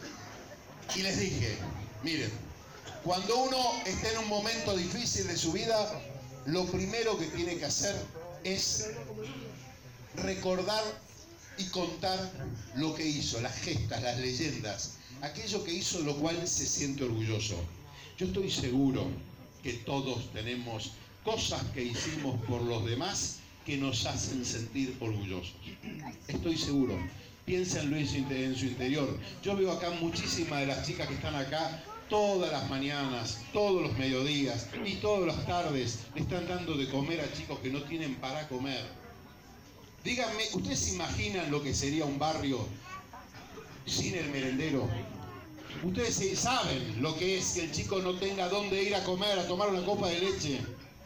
Y les dije, miren, cuando uno está en un momento difícil de su vida, lo primero que tiene que hacer es recordar y contar lo que hizo, las gestas, las leyendas, aquello que hizo lo cual se siente orgulloso. Yo estoy seguro que todos tenemos cosas que hicimos por los demás que nos hacen sentir orgullosos. Estoy seguro. Piénsenlo en su interior. Yo veo acá muchísimas de las chicas que están acá todas las mañanas, todos los mediodías y todas las tardes le están dando de comer a chicos que no tienen para comer. Díganme, ¿ustedes se imaginan lo que sería un barrio sin el merendero? Ustedes saben lo que es que el chico no tenga dónde ir a comer, a tomar una copa de leche.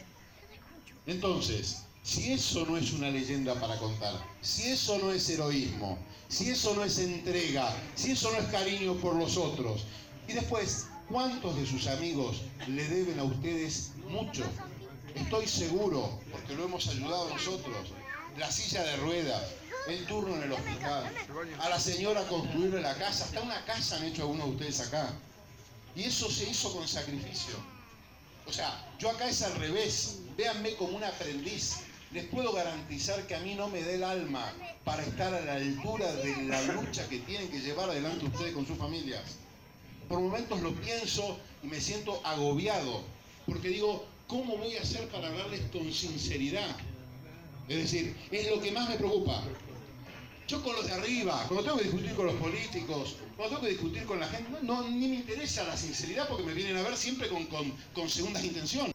Entonces, si eso no es una leyenda para contar, si eso no es heroísmo, si eso no es entrega, si eso no es cariño por los otros, y después, ¿cuántos de sus amigos le deben a ustedes mucho? Estoy seguro, porque lo hemos ayudado nosotros. La silla de ruedas, el turno en el hospital, a la señora construirle la casa, hasta una casa han hecho algunos de ustedes acá. Y eso se hizo con sacrificio. O sea, yo acá es al revés, véanme como un aprendiz. Les puedo garantizar que a mí no me dé el alma para estar a la altura de la lucha que tienen que llevar adelante ustedes con sus familias. Por momentos lo pienso y me siento agobiado, porque digo, ¿cómo voy a hacer para hablarles con sinceridad? Es decir, es lo que más me preocupa. Yo con los de arriba, cuando tengo que discutir con los políticos, cuando tengo que discutir con la gente, no, no ni me interesa la sinceridad porque me vienen a ver siempre con, con, con segundas intenciones.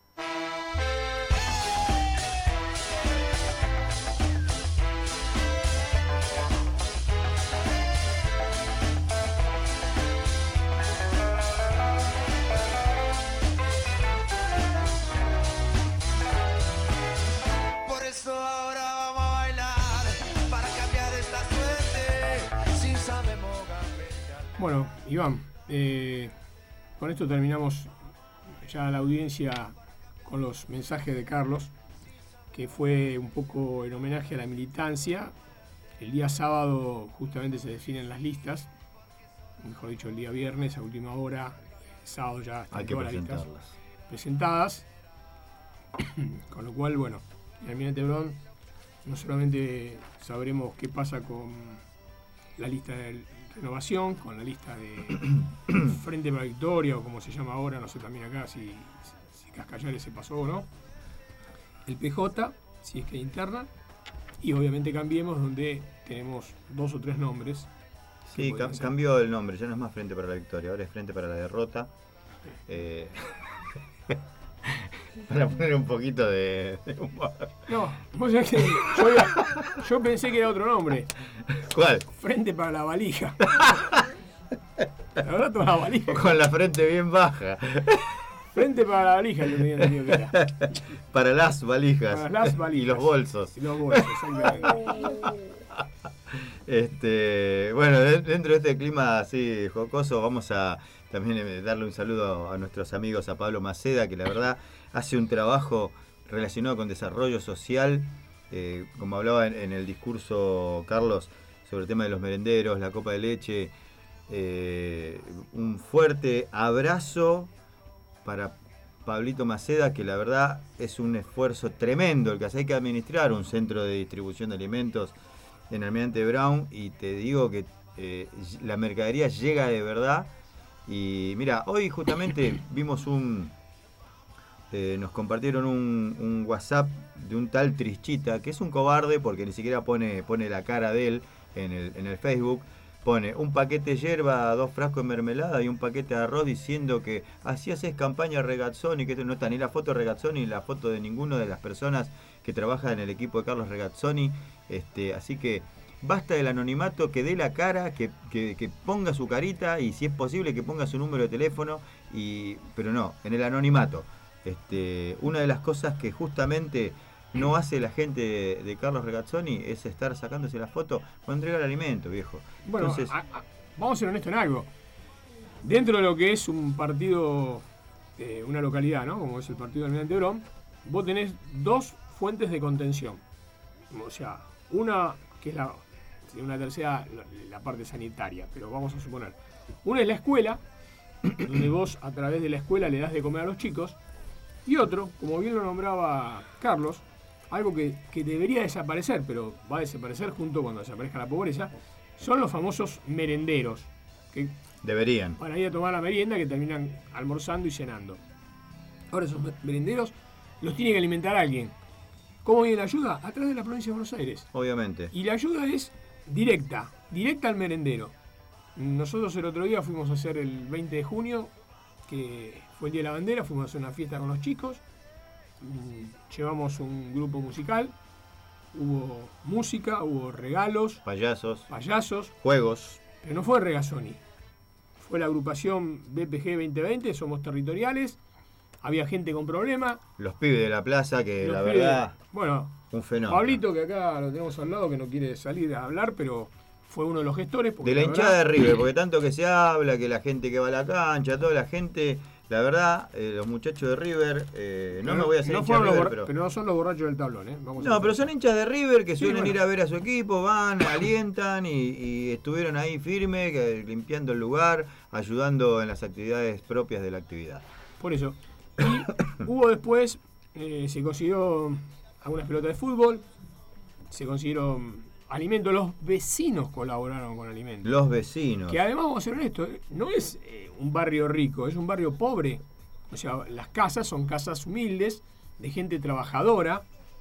Bueno, Iván, eh, con esto terminamos ya la audiencia con los mensajes de Carlos, que fue un poco en homenaje a la militancia. El día sábado justamente se definen las listas, mejor dicho, el día viernes a última hora, el sábado ya están todas las listas presentadas, con lo cual, bueno, en Almirante Brown no solamente sabremos qué pasa con la lista del Renovación, con la lista de Frente para la Victoria, o como se llama ahora, no sé también acá si, si Cascallares se pasó o no, el P J, si es que hay interna, y obviamente Cambiemos, donde tenemos dos o tres nombres. Sí, cam cambió el nombre, ya no es más Frente para la Victoria, ahora es Frente para la Derrota. Sí. Eh, para poner un poquito de, de humor. No, vos sabés que yo, yo pensé que era otro nombre. ¿Cuál? Frente para la valija. La verdad, toda la valija. Con la frente bien baja. Frente para la valija, yo tenía entendido que era. Para las valijas. Para las valijas. Y los bolsos. Y los bolsos, exactamente. Este, bueno, dentro de este clima así jocoso, vamos a también darle un saludo a nuestros amigos, a Pablo Maceda, que la verdad hace un trabajo relacionado con desarrollo social, eh, como hablaba en, en el discurso Carlos sobre el tema de los merenderos, la copa de leche. Eh, un fuerte abrazo para Pablito Maceda, que la verdad es un esfuerzo tremendo el que hace. Hay que administrar un centro de distribución de alimentos en Almirante Brown, y te digo que eh, la mercadería llega de verdad. Y mira, hoy justamente vimos un eh, nos compartieron un, un WhatsApp de un tal Trischita, que es un cobarde porque ni siquiera pone, pone la cara de él en el, en el Facebook. Pone un paquete de yerba, dos frascos de mermelada y un paquete de arroz, diciendo que así haces campaña Regazzoni, que no está ni la foto de Regazzoni ni la foto de ninguna de las personas que trabajan en el equipo de Carlos Regazzoni. Este, así que basta del anonimato, que dé la cara, que, que, que ponga su carita, y si es posible que ponga su número de teléfono, y pero no, en el anonimato. Este, una de las cosas que justamente no hace la gente de, de Carlos Regazzoni es estar sacándose la foto o entregar alimento, viejo. Bueno, Entonces, a, a, vamos a ser honestos en algo. Dentro de lo que es un partido, eh, una localidad, ¿no? Como es el partido del Almirante Brown, vos tenés dos fuentes de contención. O sea, una que es la, una tercera, la, la parte sanitaria, pero vamos a suponer. Una es la escuela, donde vos a través de la escuela le das de comer a los chicos. Y otro, como bien lo nombraba Carlos, algo que, que debería desaparecer, pero va a desaparecer junto cuando desaparezca la pobreza, son los famosos merenderos, que deberían. van a ir a tomar la merienda, que terminan almorzando y cenando. Ahora esos merenderos los tiene que alimentar alguien. ¿Cómo viene la ayuda? A través de la provincia de Buenos Aires. Obviamente. Y la ayuda es directa, directa al merendero. Nosotros el otro día fuimos a hacer el veinte de junio, que fue el Día de la Bandera, fuimos a hacer una fiesta con los chicos, llevamos un grupo musical, hubo música, hubo regalos, payasos, payasos, juegos. Pero no fue Regazzoni, fue la agrupación B P G veinte veinte, Somos Territoriales, había gente con problemas. Los pibes de la plaza, que los la pibes, verdad, bueno, un fenómeno. Pablito, que acá lo tenemos al lado, que no quiere salir a hablar, pero fue uno de los gestores. De la, la hinchada verdad, de River, porque tanto que se habla, que la gente que va a la cancha, toda la gente, la verdad, eh, los muchachos de River, eh, no me voy a hacer no hincha de River, pero... pero no son los borrachos del tablón, ¿eh? Vamos no, pero son hinchas de River que sí, suelen bueno. ir a ver a su equipo, van, alientan y, y estuvieron ahí firmes, que, limpiando el lugar, ayudando en las actividades propias de la actividad. Por eso. Y hubo después, eh, se consiguió algunas pelotas de fútbol, se consiguieron alimentos, los vecinos colaboraron con alimentos. Los vecinos. Que además, vamos a ser honestos, no es eh, un barrio rico, es un barrio pobre. O sea, las casas son casas humildes, de gente trabajadora.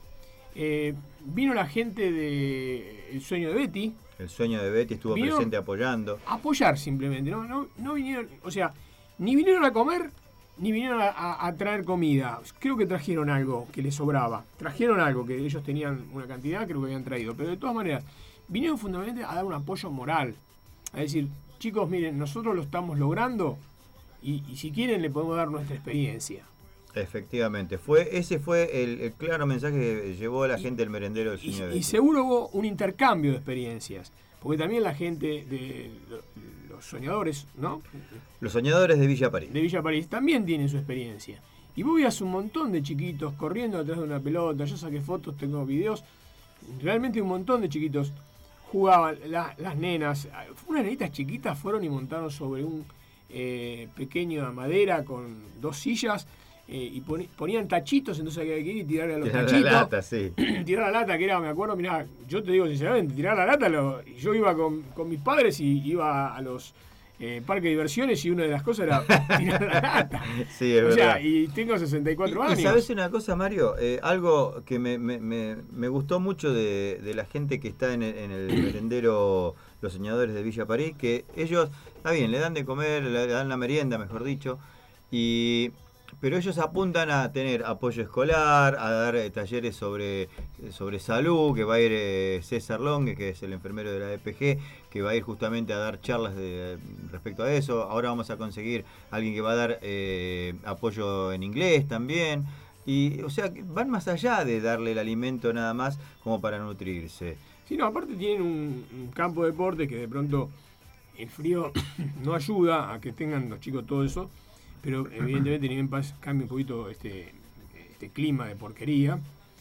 Eh, vino la gente de El Sueño de Betty. El Sueño de Betty estuvo vino presente apoyando. A apoyar simplemente, no, no, no vinieron, o sea, ni vinieron a comer, ni vinieron a, a, a traer comida. Creo que trajeron algo que les sobraba. Trajeron algo que ellos tenían una cantidad, creo que habían traído. Pero de todas maneras, vinieron fundamentalmente a dar un apoyo moral. A decir, chicos, miren, nosotros lo estamos logrando y, y si quieren le podemos dar nuestra experiencia. Efectivamente, fue ese fue el, el claro mensaje que llevó a la y, gente del merendero del Sueño de Betty. Y seguro hubo un intercambio de experiencias. Porque también la gente de los soñadores, ¿no? Los soñadores de Villa París. De Villa París también tienen su experiencia. Y vos veías un montón de chiquitos corriendo detrás de una pelota. Yo saqué fotos, tengo videos. Realmente un montón de chiquitos jugaban. La, las nenas, unas nenitas chiquitas fueron y montaron sobre un eh, pequeño de madera con dos sillas. Eh, y pon, ponían tachitos, entonces había que ir y tirarle a los tirar tachitos. La lata, sí. Tirar la lata, que era, me acuerdo, mirá, yo te digo sinceramente, tirar la lata, lo, yo iba con, con mis padres y iba a los eh, parques de diversiones y una de las cosas era tirar la lata. Sí, es o verdad. sea, y tengo sesenta y cuatro y, años. Y sabes una cosa, Mario, eh, algo que me, me, me, me gustó mucho de, de la gente que está en el, en el merendero Los Soñadores de Villa París, que ellos, está bien, le dan de comer, le dan la merienda, mejor dicho, y... pero ellos apuntan a tener apoyo escolar, a dar eh, talleres sobre, sobre salud, que va a ir eh, César Longue, que es el enfermero de la E P G, que va a ir justamente a dar charlas de, respecto a eso. Ahora vamos a conseguir a alguien que va a dar eh, apoyo en inglés también. Y, o sea, van más allá de darle el alimento nada más como para nutrirse. Sí, no, aparte tienen un, un campo de deporte que de pronto el frío no ayuda a que tengan los chicos todo eso. Pero evidentemente ni en paz cambia un poquito este, este clima de porquería,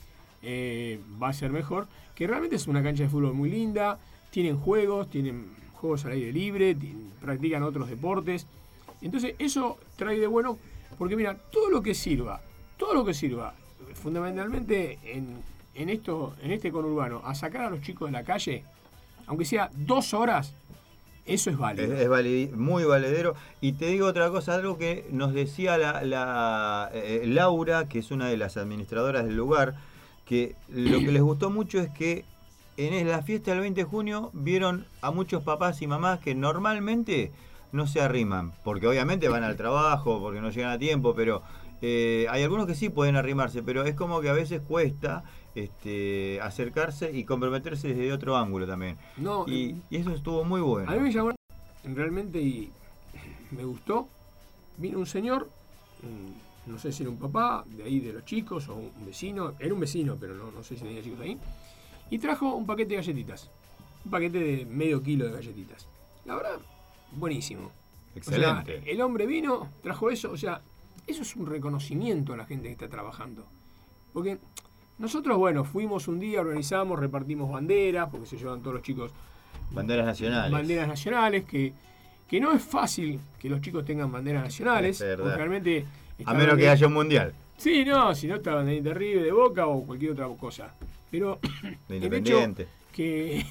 eh, va a ser mejor, que realmente es una cancha de fútbol muy linda, tienen juegos, tienen juegos al aire libre, tienen, practican otros deportes, entonces eso trae de bueno, porque mira, todo lo que sirva, todo lo que sirva, fundamentalmente en, en, esto, en este conurbano, a sacar a los chicos de la calle, aunque sea dos horas, eso es válido. Es, es valid, muy valedero. Y te digo otra cosa, algo que nos decía la, la eh, Laura, que es una de las administradoras del lugar, que lo que les gustó mucho es que en la fiesta del veinte de junio vieron a muchos papás y mamás que normalmente no se arriman, porque obviamente van al trabajo, porque no llegan a tiempo, pero eh, hay algunos que sí pueden arrimarse, pero es como que a veces cuesta este, acercarse y comprometerse desde otro ángulo también. No, y, y eso estuvo muy bueno. A mí me llamó realmente y me gustó. Vino un señor no sé si era un papá de ahí de los chicos o un vecino, era un vecino, pero no, no sé si tenía chicos ahí, y trajo un paquete de galletitas, un paquete de medio kilo de galletitas. La verdad, buenísimo. Excelente. O sea, el hombre vino, trajo eso, o sea, eso es un reconocimiento a la gente que está trabajando. Porque nosotros, bueno, fuimos un día, organizamos, repartimos banderas, porque se llevan todos los chicos. Banderas nacionales. Banderas nacionales, que, que no es fácil que los chicos tengan banderas nacionales, porque realmente... A menos que haya un mundial. Sí, no, si no está banderita de River, de Boca o cualquier otra cosa. Pero de el Independiente. hecho que...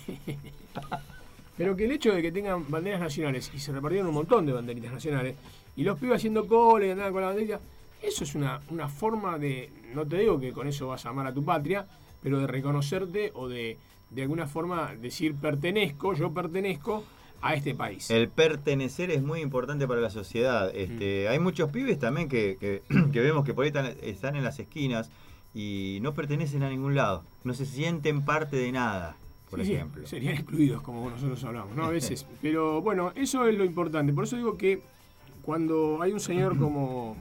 Pero que el hecho de que tengan banderas nacionales y se repartieron un montón de banderitas nacionales y los pibes haciendo cola y andaban con la banderita, eso es una, una forma de, no te digo que con eso vas a amar a tu patria, pero de reconocerte o de, de alguna forma decir pertenezco, yo pertenezco a este país. El pertenecer es muy importante para la sociedad. Este, mm. Hay muchos pibes también que, que, que vemos que por ahí están, están en las esquinas y no pertenecen a ningún lado, no se sienten parte de nada. Por sí, ejemplo. Sí, serían excluidos, como nosotros hablamos, ¿no? A veces. Pero bueno, eso es lo importante. Por eso digo que cuando hay un señor como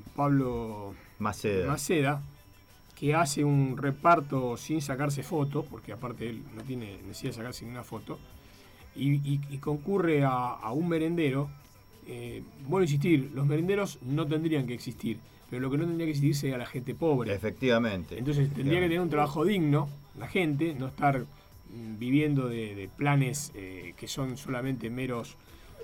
Pablo Maceda, Maceda que hace un reparto sin sacarse fotos, porque aparte él no tiene necesidad de sacarse ninguna foto, y, y, y concurre a, a un merendero, eh, bueno, insistir, los merenderos no tendrían que existir, pero lo que no tendría que existir sería la gente pobre. Efectivamente. Entonces tendría que tener un trabajo digno, la gente, no estar viviendo de, de planes eh, que son solamente meros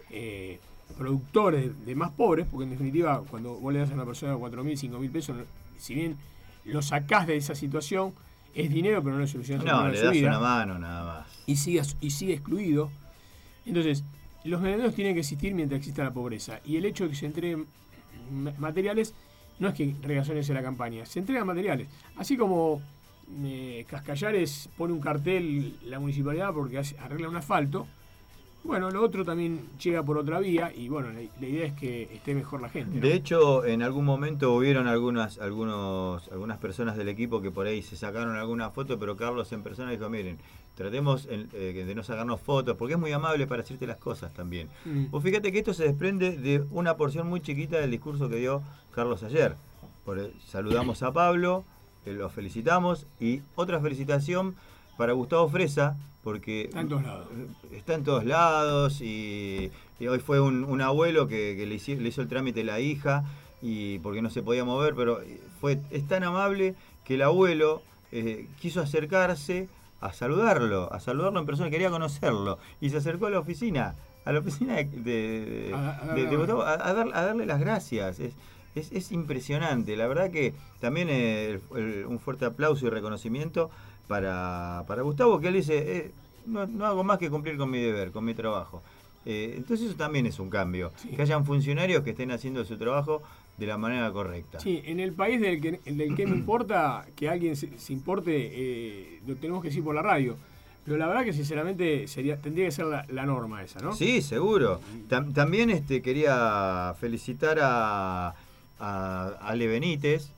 eh, productores de, de más pobres, porque en definitiva cuando vos le das a una persona cuatro mil, cinco mil pesos, si bien lo sacás de esa situación, es dinero pero no le solucionás no, el le de su vida. das una mano nada más. Y sigue, y sigue excluido. Entonces, los merenderos tienen que existir mientras exista la pobreza. Y el hecho de que se entreguen materiales no es que Regazzoni hace la campaña, se entregan materiales. Así como Eh, Cascallares pone un cartel la municipalidad porque hace, arregla un asfalto, bueno, lo otro también llega por otra vía y bueno, la, la idea es que esté mejor la gente, ¿no? De hecho, en algún momento hubieron algunas algunos algunas personas del equipo que por ahí se sacaron alguna foto, pero Carlos en persona dijo, miren, tratemos en, eh, de no sacarnos fotos, porque es muy amable para decirte las cosas también. Mm. Vos fíjate que esto se desprende de una porción muy chiquita del discurso que dio Carlos ayer. Por, saludamos a Pablo, los felicitamos y otra felicitación para Gustavo Fresa porque está en todos lados, está en todos lados y, y hoy fue un, un abuelo que, que le, hizo, le hizo el trámite la hija y porque no se podía mover, pero fue es tan amable que el abuelo eh, quiso acercarse a saludarlo, a saludarlo en persona, quería conocerlo y se acercó a la oficina, a la oficina de, de, a, de, de, de Gustavo a, a, dar, a darle las gracias. Es, Es, es impresionante, la verdad que también eh, el, el, un fuerte aplauso y reconocimiento para, para Gustavo, que él dice, eh, no, no hago más que cumplir con mi deber, con mi trabajo. Eh, entonces eso también es un cambio, sí. Que hayan funcionarios que estén haciendo su trabajo de la manera correcta. Sí, en el país del que, del que me importa que alguien se, se importe, eh, lo tenemos que decir por la radio. Pero la verdad que sinceramente sería tendría que ser la, la norma esa, ¿no? Sí, seguro. Tam, también este quería felicitar a... a Ale Benítez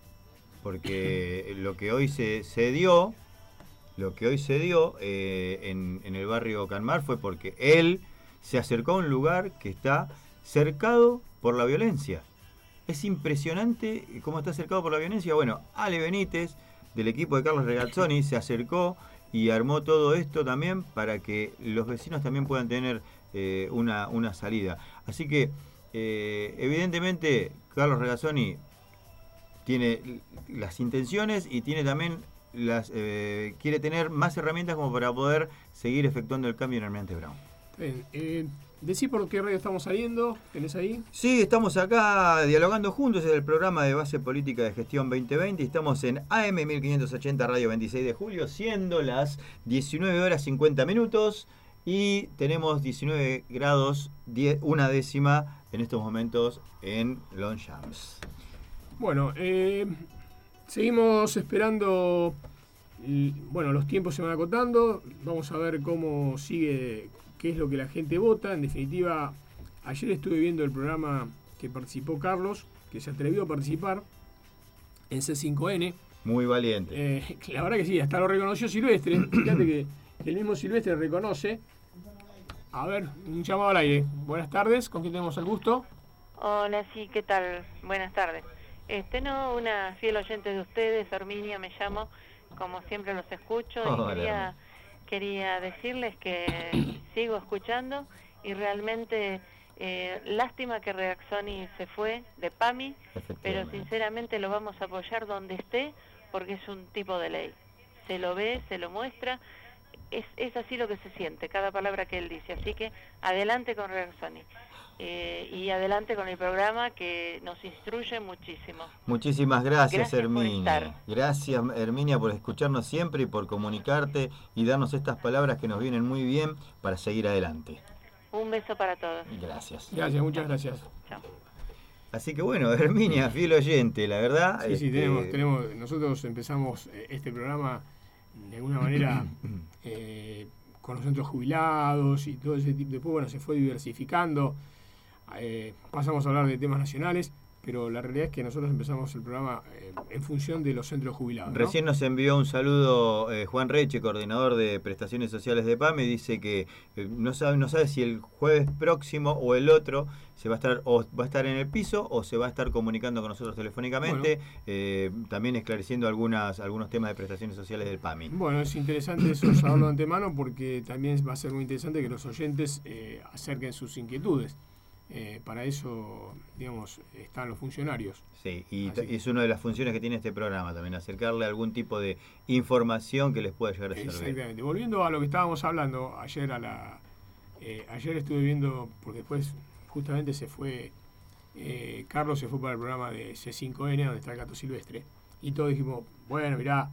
porque lo que hoy se, se dio lo que hoy se dio eh, en, en el barrio Canmar fue porque él se acercó a un lugar que está cercado por la violencia. Es impresionante cómo está cercado por la violencia. Bueno, Ale Benítez del equipo de Carlos Regazzoni se acercó y armó todo esto también para que los vecinos también puedan tener eh, una, una salida. Así que eh, evidentemente Carlos Regazzoni tiene las intenciones y tiene también las eh, quiere tener más herramientas como para poder seguir efectuando el cambio en Almirante Brown. Bien, eh, decí por qué radio estamos saliendo, ¿tenés ahí? Sí, estamos acá dialogando juntos en el programa de Base Política de Gestión veinte veinte y estamos en A M mil quinientos ochenta Radio veintiséis de julio, siendo las diecinueve horas cincuenta minutos y tenemos diecinueve grados, diez, una décima en estos momentos en Longchamps. Bueno, eh, seguimos esperando, bueno, los tiempos se van acotando, vamos a ver cómo sigue, qué es lo que la gente vota. En definitiva, ayer estuve viendo el programa que participó Carlos, que se atrevió a participar en C cinco N. Muy valiente. Eh, la verdad que sí, hasta lo reconoció Silvestre. Fíjate que el mismo Silvestre reconoce. A ver, un llamado al aire. Buenas tardes, ¿con quién tenemos el gusto? Hola, sí, ¿qué tal? Buenas tardes. Este, no, una fiel oyente de ustedes, Herminia me llamo, como siempre los escucho, Oh, y quería, quería decirles que sigo escuchando, y realmente eh, lástima que Reaxoni se fue de PAMI, pero sinceramente lo vamos a apoyar donde esté, porque es un tipo de ley. Se lo ve, se lo muestra, es, es así lo que se siente, cada palabra que él dice. Así que adelante con Reaxoni. Eh, y adelante con el programa que nos instruye muchísimo. Muchísimas gracias, Gracias por Herminia. estar. Gracias, Herminia, por escucharnos siempre y por comunicarte y darnos estas palabras que nos vienen muy bien para seguir adelante. Un beso para todos. Gracias. Gracias, muchas gracias. Chao. Así que bueno, Herminia, fiel oyente, la verdad. Sí, sí, este... tenemos, tenemos, nosotros empezamos este programa de alguna manera eh, con los centros jubilados y todo ese tipo. Después, bueno, se fue diversificando. Eh, pasamos a hablar de temas nacionales, pero la realidad es que nosotros empezamos el programa eh, en función de los centros jubilados, ¿no? Recién nos envió un saludo eh, Juan Reche, coordinador de prestaciones sociales de PAMI, dice que eh, no sabe no sabe si el jueves próximo o el otro se va a estar o va a estar en el piso o se va a estar comunicando con nosotros telefónicamente, bueno. eh, también esclareciendo algunas algunos temas de prestaciones sociales del PAMI. Bueno, es interesante eso saberlo de antemano, porque también va a ser muy interesante que los oyentes eh, acerquen sus inquietudes. Eh, para eso, digamos, están los funcionarios. Sí, y t- es una de las funciones que tiene este programa también, acercarle algún tipo de información que les pueda llegar a servir. Exactamente. Volviendo a lo que estábamos hablando ayer a la eh, ayer estuve viendo, porque después justamente se fue eh, Carlos se fue para el programa de C cinco N, donde está el Gato Silvestre, y todos dijimos, bueno, mirá,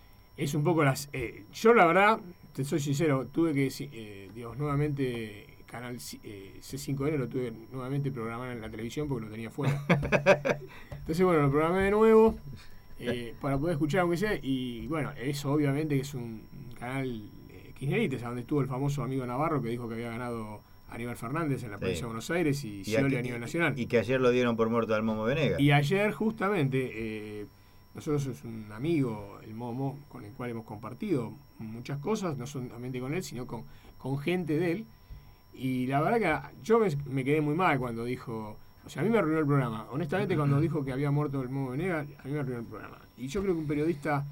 es un poco las... Eh, yo la verdad, te soy sincero, tuve que, eh, digamos, nuevamente... Canal eh, C cinco N lo tuve nuevamente programado en la televisión porque lo tenía fuera. Entonces, bueno, lo programé de nuevo eh, para poder escuchar aunque sea. Y bueno, eso obviamente que es un canal eh, kirchnerista, donde estuvo el famoso amigo Navarro que dijo que había ganado Aníbal Fernández en la provincia sí. de Buenos Aires y Scioli a nivel nacional. Y que ayer lo dieron por muerto al Momo Venegas. Y ayer justamente, eh, nosotros es un amigo, el Momo, con el cual hemos compartido muchas cosas, no solamente con él, sino con, con gente de él. Y la verdad que yo me, me quedé muy mal cuando dijo, o sea, a mí me arruinó el programa. Honestamente, cuando dijo que había muerto el Momo Venegas, a mí me arruinó el programa. Y yo creo que un periodista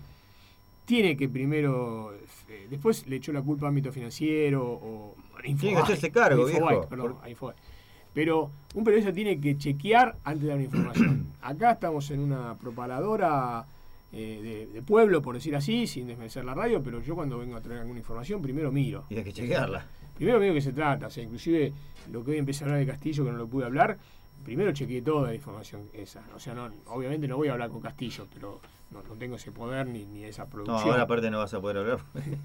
tiene que primero, eh, después le echó la culpa a ámbito financiero o tiene que hacerse cargo, Infobike, viejo. perdón, a Infobike. Pero un periodista tiene que chequear antes de dar una información. Acá estamos en una propaladora eh, de, de pueblo, por decir así, sin desmerecer la radio, pero yo cuando vengo a traer alguna información, primero miro. Y hay que chequearla. Primero miro que se trata, o sea, inclusive lo que hoy empecé a hablar de Castillo, que no lo pude hablar, primero chequeé toda la información esa. O sea, no, obviamente no voy a hablar con Castillo, pero no, no tengo ese poder ni, ni esa producción. No, ahora aparte no vas a poder hablar.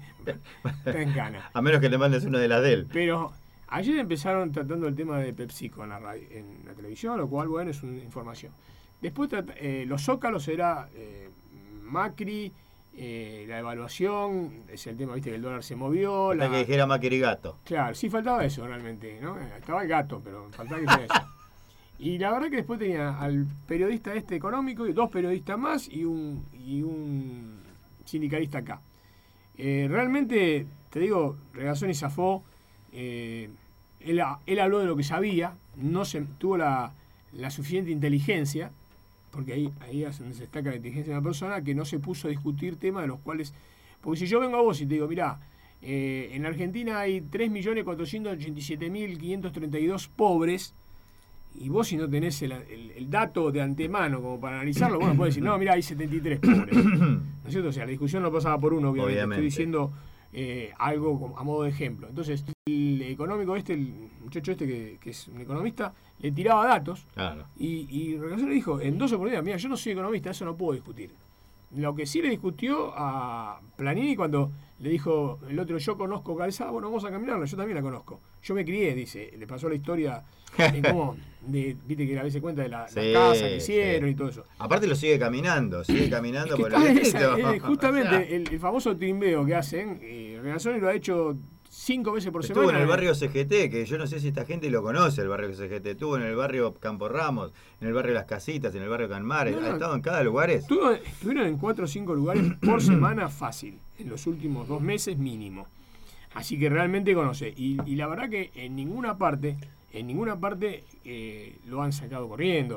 Está en gana. A menos que le mandes una de las de él. Pero ayer empezaron tratando el tema de PepsiCo en la radio, en la televisión, lo cual, bueno, es una información. Después eh, los zócalos era eh, Macri, eh, la evaluación, es el tema, viste, que el dólar se movió. Hasta la... que dijera Macri gato. Claro, sí faltaba eso realmente, ¿no? Estaba el gato, pero faltaba que sea eso. Y la verdad que después tenía al periodista este económico, y dos periodistas más y un, y un sindicalista acá. Eh, realmente, te digo, Regazzoni zafó, eh, él, él habló de lo que sabía, no se, tuvo la, la suficiente inteligencia, porque ahí, ahí es donde se destaca la inteligencia de una persona, que no se puso a discutir temas de los cuales... Porque si yo vengo a vos y te digo, mirá, eh, en Argentina hay tres millones cuatrocientos ochenta y siete mil quinientos treinta y dos pobres, y vos si no tenés el, el, el dato de antemano como para analizarlo, bueno, podés decir, no, mirá, hay setenta y tres pobres. ¿No es cierto? O sea, la discusión no pasaba por uno, obviamente. obviamente. Estoy diciendo eh, algo como, a modo de ejemplo. Entonces, el económico este, el muchacho este que, que es un economista, le tiraba datos. Claro. Y, y Regazzoni le dijo, en dos oportunidades, mira, yo no soy economista, eso no puedo discutir. Lo que sí le discutió a Planini cuando le dijo el otro, yo conozco Calzada, bueno, vamos a caminarla, yo también la conozco. Yo me crié, dice, le pasó la historia de cómo, de, viste que a veces cuenta de la, sí, la casa que hicieron sí. y todo eso. Aparte lo sigue caminando, sigue caminando es por el esa, eh, Justamente o sea, el, el famoso trimbeo que hacen, eh, Regazzoni lo ha hecho cinco veces por estuvo semana. Estuvo en el barrio C G T, que yo no sé si esta gente lo conoce, el barrio C G T. Estuvo en el barrio Campo Ramos, en el barrio Las Casitas, en el barrio Canmar. No, no, ha estado en cada lugar. Estuvo, estuvieron en cuatro o cinco lugares por semana fácil, en los últimos dos meses mínimo. Así que realmente conoce. Y, y la verdad que en ninguna parte, en ninguna parte eh, lo han sacado corriendo.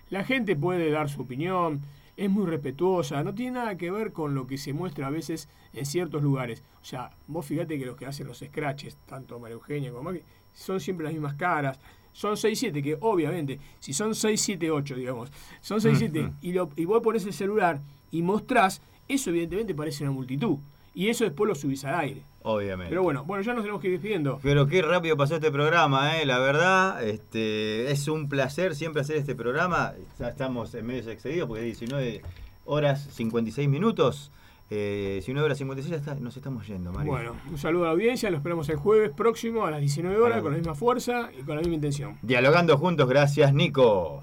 La gente puede dar su opinión, es muy respetuosa, no tiene nada que ver con lo que se muestra a veces en ciertos lugares. O sea, vos fíjate que los que hacen los scratches, tanto María Eugenia como Maki, son siempre las mismas caras. Son seis siete, que obviamente, si son seis siete ocho, digamos, son seis siete, uh-huh. y, lo, y vos ponés el celular y mostrás, eso evidentemente parece una multitud. Y eso después lo subís al aire. Obviamente. Pero bueno, bueno, ya nos tenemos que ir despidiendo. Pero qué rápido pasó este programa, ¿eh? La verdad, este, es un placer siempre hacer este programa. Ya estamos en medio excedidos porque diecinueve horas cincuenta y seis minutos. Eh, diecinueve horas cincuenta y seis, ya está, nos estamos yendo, Mario. Bueno, un saludo a la audiencia, lo esperamos el jueves próximo a las diecinueve horas, claro, con la misma fuerza y con la misma intención. Dialogando juntos, gracias, Nico.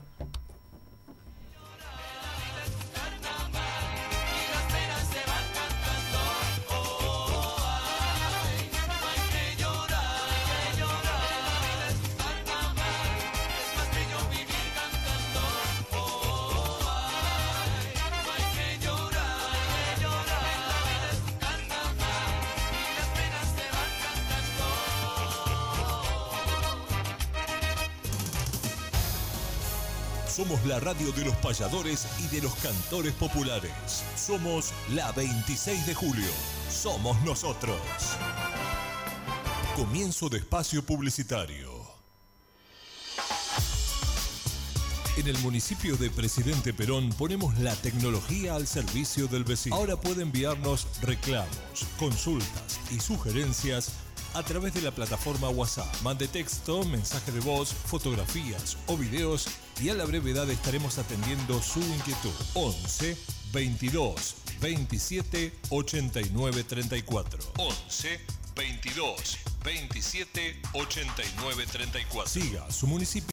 Somos la radio de los payadores y de los cantores populares. Somos la veintiséis de julio. Somos nosotros. Comienzo de espacio publicitario. En el municipio de Presidente Perón ponemos la tecnología al servicio del vecino. Ahora puede enviarnos reclamos, consultas y sugerencias a través de la plataforma WhatsApp. Mande texto, mensaje de voz, fotografías o videos y a la brevedad estaremos atendiendo su inquietud. once, veintidós, veintisiete, ochenta y nueve, treinta y cuatro. once, veintidós, veintisiete, ochenta y nueve, treinta y cuatro. Siga su municipio.